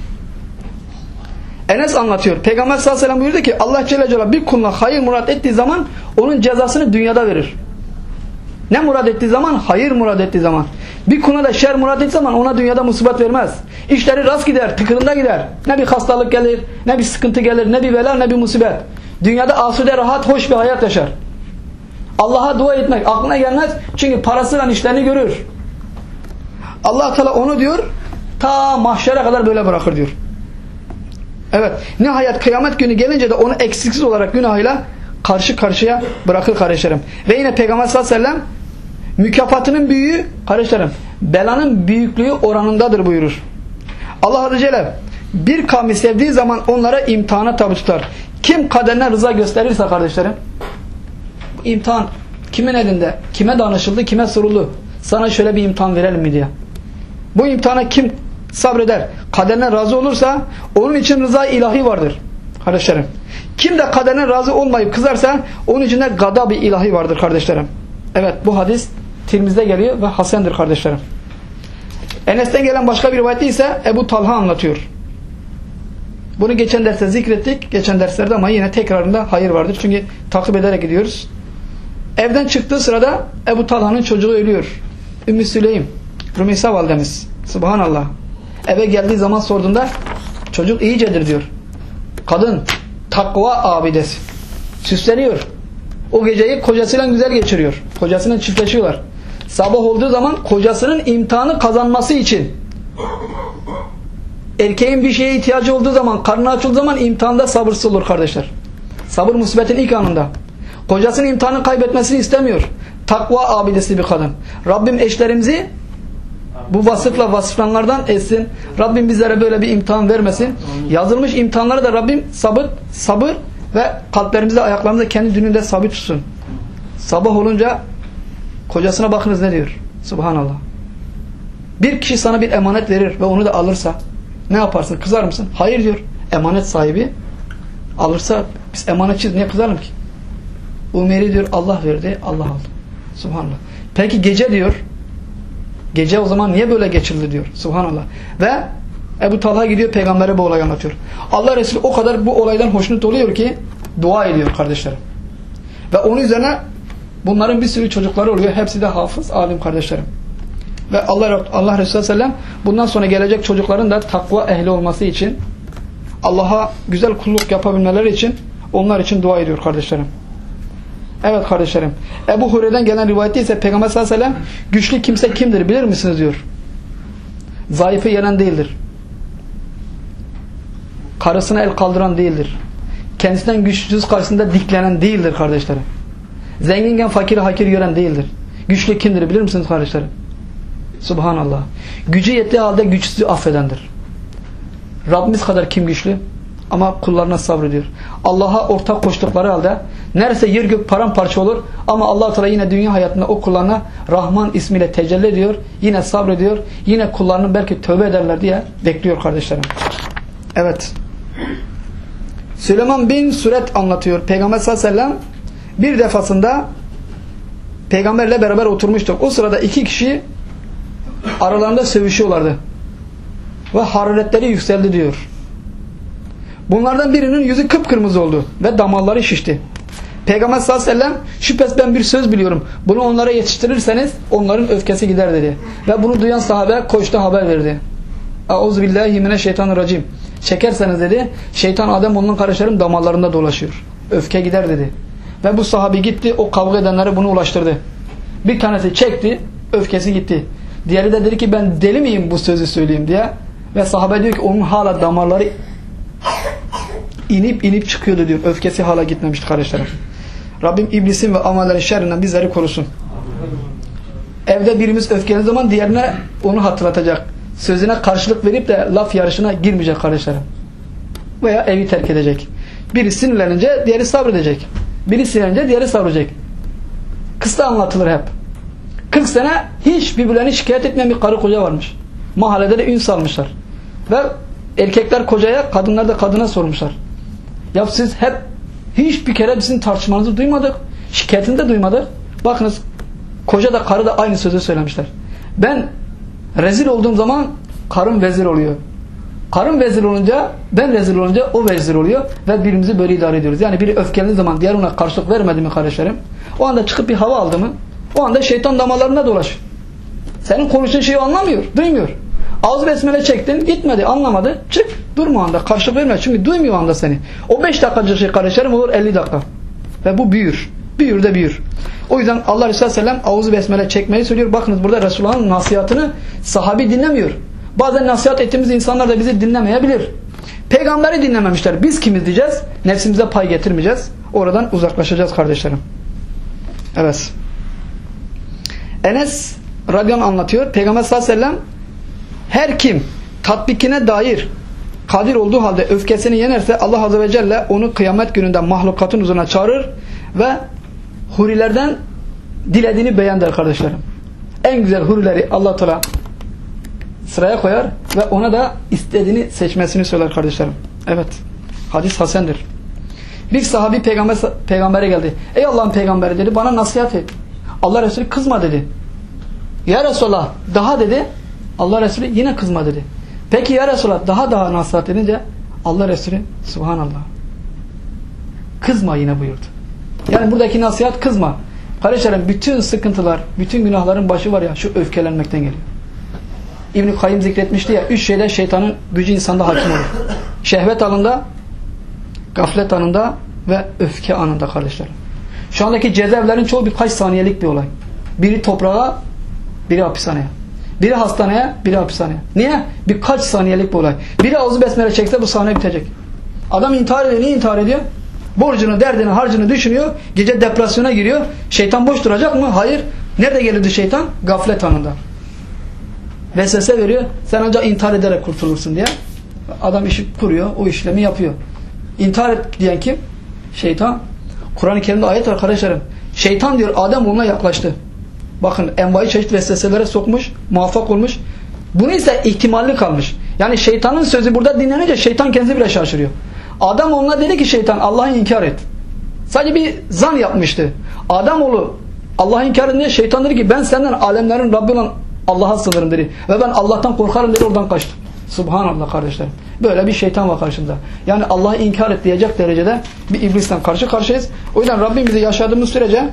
Enes anlatıyor. Peygamber sallallahu aleyhi ve sellem buyurdu ki Allah Celle Celaluhu bir kuluna hayır murad ettiği zaman onun cezasını dünyada verir. Ne murad ettiği zaman? Hayır murad ettiği zaman. Bir kuluna da şer murad ettiği zaman ona dünyada musibet vermez. İşleri rast gider, tıkırında gider. Ne bir hastalık gelir, ne bir sıkıntı gelir, ne bir bela, ne bir musibet. Dünyada asude, rahat, hoş bir hayat yaşar. Allah'a dua etmek aklına gelmez. Çünkü parasıyla işlerini görür. Allah Teala onu diyor ta mahşere kadar böyle bırakır diyor. Evet. Nihayet kıyamet günü gelince de onu eksiksiz olarak günahıyla karşı karşıya bırakır kardeşlerim. Ve yine Peygamber sallallahu aleyhi ve sellem mükafatının büyüğü kardeşlerim belanın büyüklüğü oranındadır buyurur. Allah Azze ve Celle bir kavmi sevdiği zaman onlara imtihana tabi tutar. Kim kaderine rıza gösterirse kardeşlerim imtihan kimin elinde? Kime danışıldı? Kime soruldu? Sana şöyle bir imtihan verelim mi diye. Bu imtihana kim sabreder? Kaderine razı olursa onun için rıza ilahi vardır. Kardeşlerim. Kim de kaderine razı olmayıp kızarsa onun için de gadab-ı ilahi vardır kardeşlerim. Evet bu hadis Tirmiz'de geliyor ve hasendir kardeşlerim. Enes'ten gelen başka bir rivayette ise Ebu Talha anlatıyor. Bunu geçen derste zikrettik. Geçen derslerde ama yine tekrarında hayır vardır. Çünkü takip ederek gidiyoruz. Evden çıktığı sırada Ebu Talha'nın çocuğu ölüyor. Ümmü Süleym, Rümeysa validemiz. Subhanallah. Eve geldiği zaman sorduğunda çocuk iyicedir diyor. Kadın takva abidesi. Süsleniyor. O geceyi kocasıyla güzel geçiriyor. Kocasıyla çiftleşiyorlar. Sabah olduğu zaman kocasının imtihanı kazanması için erkeğin bir şeye ihtiyacı olduğu zaman, karnı açıldığı zaman imtihanda sabırsız olur kardeşler. Sabır musibetin ilk anında. Kocasının imtihanı kaybetmesini istemiyor. Takva abidesi bir kadın. Rabbim eşlerimizi bu vasıfla vasıflanlardan etsin. Rabbim bizlere böyle bir imtihan vermesin. Yazılmış imtihanları da Rabbim sabır, sabır ve kalplerimizde, ayaklarımızda kendi dününde sabit tutsun. Sabah olunca kocasına bakınız ne diyor? Subhanallah. Bir kişi sana bir emanet verir ve onu da alırsa ne yaparsın? Kızar mısın? Hayır diyor. Emanet sahibi alırsa biz emanetçiyiz. Niye kızarım ki? Umeri diyor Allah verdi, Allah aldı. Subhanallah. Peki gece diyor. Gece o zaman niye böyle geçirildi diyor. Subhanallah. Ve Ebu Talha gidiyor peygambere bu olayı anlatıyor. Allah Resulü o kadar bu olaydan hoşnut oluyor ki dua ediyor kardeşlerim. Ve onun üzerine Bunların bir sürü çocukları oluyor. Hepsi de hafız, alim kardeşlerim. Ve Allah, Allah Resulü Sellem bundan sonra gelecek çocukların da takva ehli olması için, Allah'a güzel kulluk yapabilmeleri için onlar için dua ediyor kardeşlerim. Evet kardeşlerim. Ebu Hureyre'den gelen rivayette ise Peygamber sallallahu aleyhi ve sellem güçlü kimse kimdir bilir misiniz diyor. Zayıfı yenen değildir. Karısına el kaldıran değildir. Kendisinden güçsüz karşısında diklenen değildir kardeşlerim. Zenginken fakiri hakir gören değildir. Güçlü kimdir bilir misiniz kardeşlerim? Subhanallah. Gücü yettiği halde güçsüzü affedendir. Rabbimiz kadar kim güçlü? Ama kullarına sabrediyor. Allah'a ortak koştukları halde neredeyse yer gök paramparça olur ama Allah Teala yine dünya hayatında o kullarına Rahman ismiyle tecelli ediyor. Yine sabrediyor. Yine kullarının belki tövbe ederler diye bekliyor kardeşlerim. Evet. Süleyman bin Süret anlatıyor. Peygamber sallallahu aleyhi ve sellem bir defasında peygamberle beraber oturmuştuk. O sırada iki kişi aralarında sövüşüyorlardı. Ve hararetleri yükseldi diyor. Bunlardan birinin yüzü kıpkırmızı oldu ve damarları şişti. Peygamber sallallahu aleyhi ve sellem şüphesiz ben bir söz biliyorum. Bunu onlara yetiştirirseniz onların öfkesi gider dedi. Ve bunu duyan sahabe koştu haber verdi. Euzubillahimineşşeytanirracim. Çekerseniz dedi şeytan Adem onun kardeşlerim damarlarında dolaşıyor. Öfke gider dedi. Ve bu sahabi gitti o kavga edenlere bunu ulaştırdı. Bir tanesi çekti öfkesi gitti. Diğeri de dedi ki ben deli miyim bu sözü söyleyeyim diye. Ve sahabe diyor ki onun hala damarları inip inip çıkıyordu diyor. Öfkesi hala gitmemişti kardeşlerim. Rabbim iblisin ve amellerin şerrinden bizleri korusun. Evde birimiz öfkeli zaman diğerine onu hatırlatacak. Sözüne karşılık verip de laf yarışına girmeyecek kardeşlerim. Veya evi terk edecek. Biri sinirlenince diğeri sabredecek. Biri sinirlenince diğeri sabredecek. Kısa anlatılır hep. kırk sene hiç birbirlerini şikayet etmeyen bir karı koca varmış. Mahallede de ün salmışlar. Ve erkekler kocaya, kadınlar da kadına sormuşlar. Ya siz hep hiçbir kere bizim tartışmanızı duymadık. Şikayetini de duymadık. Bakınız koca da karı da aynı sözü söylemişler. Ben rezil olduğum zaman karım vezir oluyor. Karım vezir olunca ben rezil olunca o vezir oluyor. Ve birbirimizi böyle idare ediyoruz. Yani biri öfkelendiği zaman diğer ona karşılık vermedi mi kardeşlerim? O anda çıkıp bir hava aldı mı? O anda şeytan damarlarında dolaş. Senin konuştuğun şeyi anlamıyor, duymuyor. Ağzı besmele çektin, gitmedi, anlamadı. Çık, durma o anda, karşılık verme. Çünkü duymuyor o anda seni. O beş dakikacık şey kardeşlerim olur elli dakika. Ve bu büyür. Büyür de büyür. O yüzden Allah Resulü Sellem ağzı besmele çekmeyi söylüyor. Bakınız burada Resulullah'ın nasihatını sahabi dinlemiyor. Bazen nasihat ettiğimiz insanlar da bizi dinlemeyebilir. Peygamberi dinlememişler. Biz kimiz diyeceğiz? Nefsimize pay getirmeyeceğiz. Oradan uzaklaşacağız kardeşlerim. Evet. Enes radıyallahu anh anlatıyor. Peygamber sallallahu aleyhi ve sellem her kim tatbikine dair kadir olduğu halde öfkesini yenerse Allah azze ve celle onu kıyamet gününde mahlukatın huzuruna çağırır ve hurilerden dilediğini beğen der kardeşlerim. En güzel hurileri Allah Teala sıraya koyar ve ona da istediğini seçmesini söyler kardeşlerim. Evet. Hadis hasendir. Bir sahabi peygamber, peygambere geldi. Ey Allah'ın peygamberi dedi bana nasihat et. Allah Resulü kızma dedi. Ya Resulallah daha dedi. Allah Resulü yine kızma dedi. Peki ya Resulallah daha daha nasihat edince Allah Resulü subhanallah kızma yine buyurdu. Yani buradaki nasihat kızma. Kardeşlerim bütün sıkıntılar, bütün günahların başı var ya şu öfkelenmekten geliyor. İbn-i Kayyim zikretmişti ya üç şeyde şeytanın gücü insanda hakim olur. Şehvet anında, gaflet anında ve öfke anında kardeşlerim. Şu andaki cezaevlerin çoğu birkaç saniyelik bir olay. Biri toprağa, biri hapishaneye. Biri hastaneye, biri hapishaneye. Niye? Birkaç saniyelik bir olay. Biri ağzı besmele çekse bu sahne bitecek. Adam intihar ediyor. Niye intihar ediyor? Borcunu, derdini, harcını düşünüyor. Gece depresyona giriyor. Şeytan boş duracak mı? Hayır. Nerede gelirdi şeytan? Gaflet anında. Vesvese veriyor. Sen ancak intihar ederek kurtulursun diye. Adam işi kuruyor. O işlemi yapıyor. İntihar et diyen kim? Şeytan. Kur'an-ı Kerim'de ayet var kardeşlerim. Şeytan diyor Adem oğluna yaklaştı. Bakın envai çeşit vesveselere sokmuş. Muvaffak olmuş. Bunu ise ihtimalli kalmış. Yani şeytanın sözü burada dinlenince şeytan kendisi bile şaşırıyor. Adem oğluna dedi ki şeytan Allah'ı inkar et. Sadece bir zan yapmıştı. Ademoğlu Allah'ı inkar edince şeytan dedi ki ben senden alemlerin Rabbi olan Allah'a sığınırım dedi. Ve ben Allah'tan korkarım dedi oradan kaçtı. Subhanallah kardeşlerim. Böyle bir şeytan var karşımda. Yani Allah'ı inkar et diyecek derecede bir iblisle karşı karşıyayız. O yüzden Rabbim bizi yaşadığımız sürece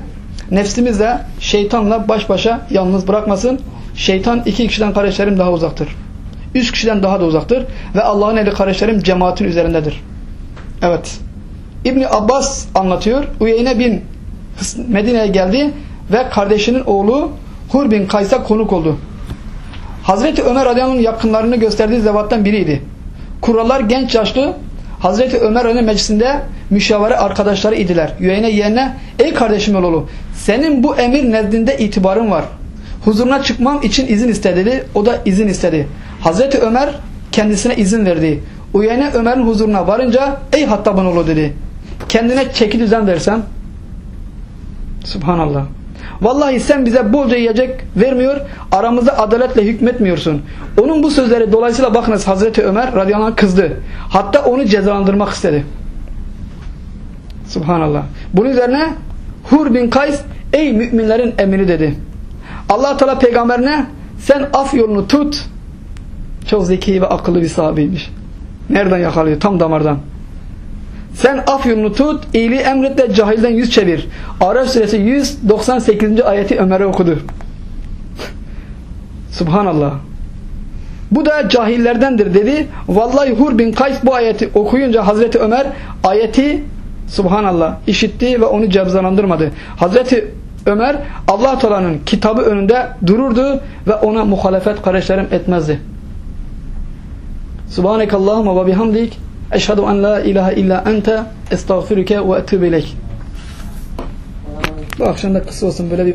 Nefsimiz de şeytanla baş başa yalnız bırakmasın. Şeytan iki kişiden kardeşlerim daha uzaktır. Üç kişiden daha da uzaktır. Ve Allah'ın eli kardeşlerim cemaatin üzerindedir. Evet. İbni Abbas anlatıyor. Uyeyne bin Medine'ye geldi ve kardeşinin oğlu Hur bin Kays'a konuk oldu. Hazreti Ömer radıyallahu anh'ın yakınlarını gösterdiği zevattan biriydi. Kurallar genç yaşlı Hazreti Ömer radıyallahu meclisinde müşavere arkadaşları idiler. Uyeyne yeğenine, ey kardeşim oğlu, senin bu emir nezdinde itibarın var. Huzuruna çıkmam için izin istedi. O da izin istedi. Hazreti Ömer kendisine izin verdi. Uyeyne Ömer'in huzuruna varınca, ey Hattab'ın oğlu dedi, kendine çeki düzen versem. Subhanallah. Vallahi sen bize bolca yiyecek vermiyor, aramızda adaletle hükmetmiyorsun. Onun bu sözleri dolayısıyla bakınız Hazreti Ömer radıyallahu anh kızdı. Hatta onu cezalandırmak istedi. Subhanallah. Bunun üzerine Hur bin Kays, ey müminlerin emiri dedi. Allah Teala peygamberine, sen af yolunu tut. Çok zeki ve akıllı bir sahabeymiş. Nereden yakalıyor? Tam damardan. Sen af yolunu tut, iyiliği emret ve cahilden yüz çevir. Araf suresi yüz doksan sekizinci ayeti Ömer'e okudu. Subhanallah. Bu da cahillerdendir dedi. Vallahi Hur bin Kays bu ayeti okuyunca Hazreti Ömer ayeti Subhanallah işitti ve onu cezalandırmadı. Hazreti Ömer Allah Teala'nın kitabı önünde dururdu ve ona muhalefet kardeşlerim etmezdi. Subhanekallahumma ve bihamdik eşhedü en la ilahe illa ente estağfiruke ve etûbü ileyk. Bu akşam da kısa olsun böyle bir